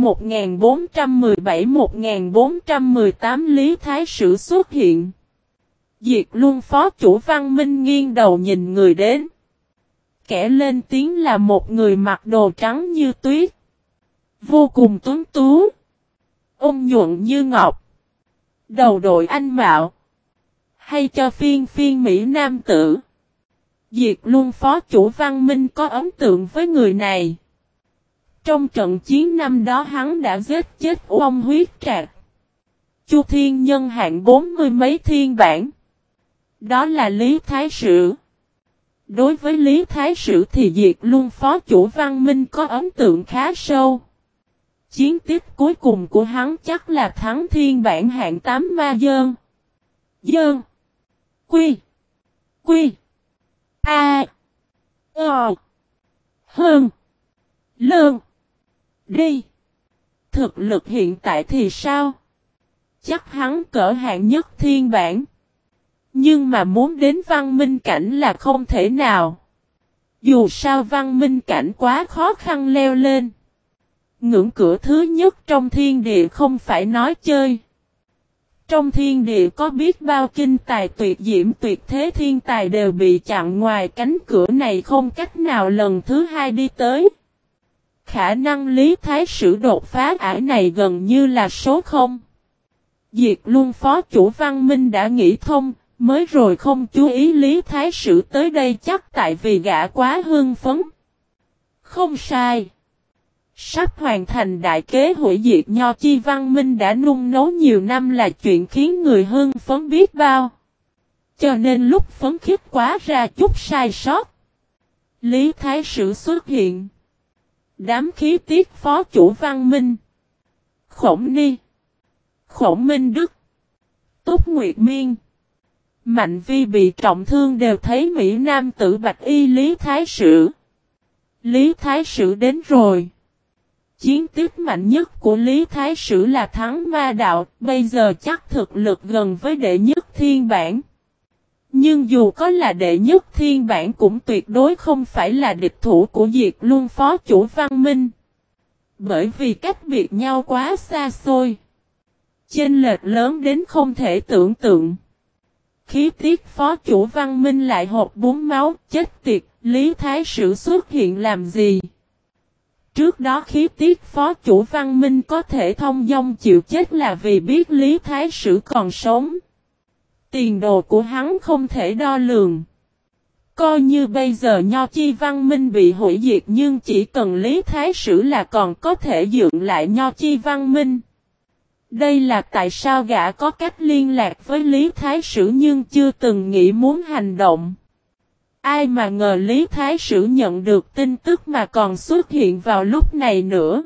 1417-1418 Lý Thái Sử xuất hiện. Diệt Luân phó chủ văn minh nghiêng đầu nhìn người đến. Kẻ lên tiếng là một người mặc đồ trắng như tuyết. Vô cùng tuấn tú. Ôn nhuận như ngọc. Đầu đội anh mạo. Hay cho phiên Mỹ nam tử. Diệt Luân phó chủ văn minh có ấn tượng với người này. Trong trận chiến năm đó hắn đã giết chết Ông Huyết Trạc. Chu Thiên Nhân hạng 40 mấy thiên bản. Đó là Lý Thái Sử. Đối với Lý Thái Sử thì Diệt Luân phó chủ văn minh có ấn tượng khá sâu. Chiến tích cuối cùng của hắn chắc là thắng thiên bản hạng 8 ma dơn. Dơn. Quy. Quy. A. Hơn. Lơn. Đi. Thực lực hiện tại thì sao? Chắc hắn cỡ hạng nhất thiên bản. Nhưng mà muốn đến văn minh cảnh là không thể nào. Dù sao văn minh cảnh quá khó khăn leo lên. Ngưỡng cửa thứ nhất trong thiên địa không phải nói chơi. Trong thiên địa có biết bao kinh tài tuyệt diễm tuyệt thế thiên tài đều bị chặn ngoài cánh cửa này không cách nào lần thứ hai đi tới. Khả năng Lý Thái Sử đột phá ải này gần như là số 0. Diệt Luân phó chủ văn minh đã nghĩ thông, mới rồi không chú ý Lý Thái Sử tới đây chắc tại vì gã quá hưng phấn. Không sai. Sắp hoàn thành đại kế hủy diệt Nho Chi văn minh đã nung nấu nhiều năm là chuyện khiến người hưng phấn biết bao. Cho nên lúc phấn khích quá ra chút sai sót. Lý Thái Sử xuất hiện. Đám khí tiết phó chủ văn minh. Khổng Ni. Khổng Minh Đức. Túc Nguyệt Miên. Mạnh Vi bị trọng thương đều thấy Mỹ Nam tử bạch y Lý Thái Sử. Lý Thái Sử đến rồi. Chiến tích mạnh nhất của Lý Thái Sử là thắng ma đạo, bây giờ chắc thực lực gần với đệ nhất thiên bản. Nhưng dù có là đệ nhất thiên bản cũng tuyệt đối không phải là địch thủ của Diệt Luân phó chủ văn minh. Bởi vì cách biệt nhau quá xa xôi. Chênh lệch lớn đến không thể tưởng tượng. Khí tiết phó chủ văn minh lại hộp bún máu, chết tiệt, Lý Thái Sử xuất hiện làm gì? Trước đó khí tiết phó chủ văn minh có thể thông dong chịu chết là vì biết Lý Thái Sử còn sống. Tiền đồ của hắn không thể đo lường. Coi như bây giờ Nho Chi văn minh bị hủy diệt nhưng chỉ cần Lý Thái Sử là còn có thể dựng lại Nho Chi văn minh. Đây là tại sao gã có cách liên lạc với Lý Thái Sử nhưng chưa từng nghĩ muốn hành động. Ai mà ngờ Lý Thái Sử nhận được tin tức mà còn xuất hiện vào lúc này nữa.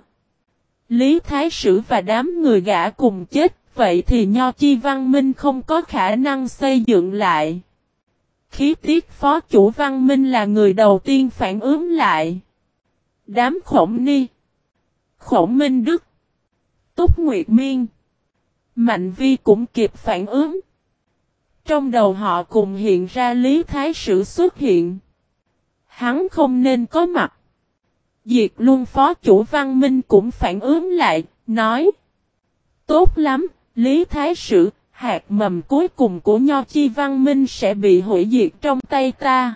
Lý Thái Sử và đám người gã cùng chết, vậy thì Nho Chi văn minh không có khả năng xây dựng lại. Khí tiết phó chủ văn minh là người đầu tiên phản ứng lại. Đám Khổng Ni, Khổng Minh Đức, Túc Nguyệt Miên, Mạnh Vi cũng kịp phản ứng. Trong đầu họ cùng hiện ra Lý Thái Sử xuất hiện. Hắn không nên có mặt. Diệt Luân phó chủ văn minh cũng phản ứng lại, nói. Tốt lắm, Lý Thái Sử, hạt mầm cuối cùng của Nho Chi văn minh sẽ bị hủy diệt trong tay ta.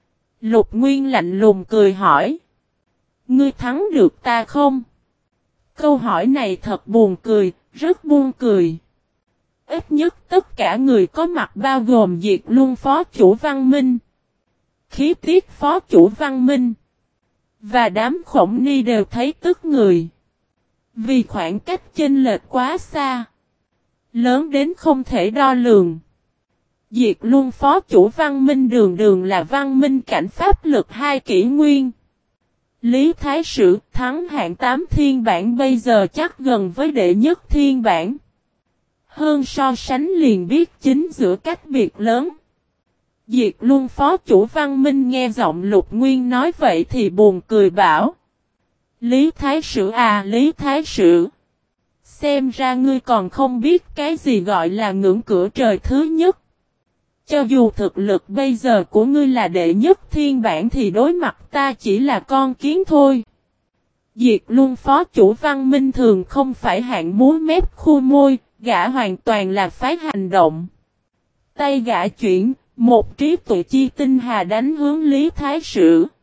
Lục Nguyên lạnh lùng cười hỏi. Ngươi thắng được ta không? Câu hỏi này thật buồn cười, rất buồn cười. Ít nhất tất cả người có mặt bao gồm Diệt Luân phó chủ Văn Minh, Khí Tiết phó chủ Văn Minh và đám Khổng Ni đều thấy tức người. Vì khoảng cách chênh lệch quá xa, lớn đến không thể đo lường. Diệt Luân phó chủ Văn Minh đường đường là Văn Minh cảnh pháp lực 2 kỷ nguyên. Lý Thái Sử thắng hạng 8 thiên bản bây giờ chắc gần với đệ nhất thiên bản. Hơn so sánh liền biết chính giữa cách biệt lớn. Diệt Luân phó chủ Văn Minh nghe giọng Lục Nguyên nói vậy thì buồn cười bảo. Lý Thái Sử à, Lý Thái Sử. Xem ra ngươi còn không biết cái gì gọi là ngưỡng cửa trời thứ nhất. Cho dù thực lực bây giờ của ngươi là đệ nhất thiên bản thì đối mặt ta chỉ là con kiến thôi. Diệt Luân phó chủ Văn Minh thường không phải hạng múa mép khu môi, gã hoàn toàn là phái hành động. Tay gã chuyển, một trí tuệ chi tinh hà đánh hướng Lý Thái Sử.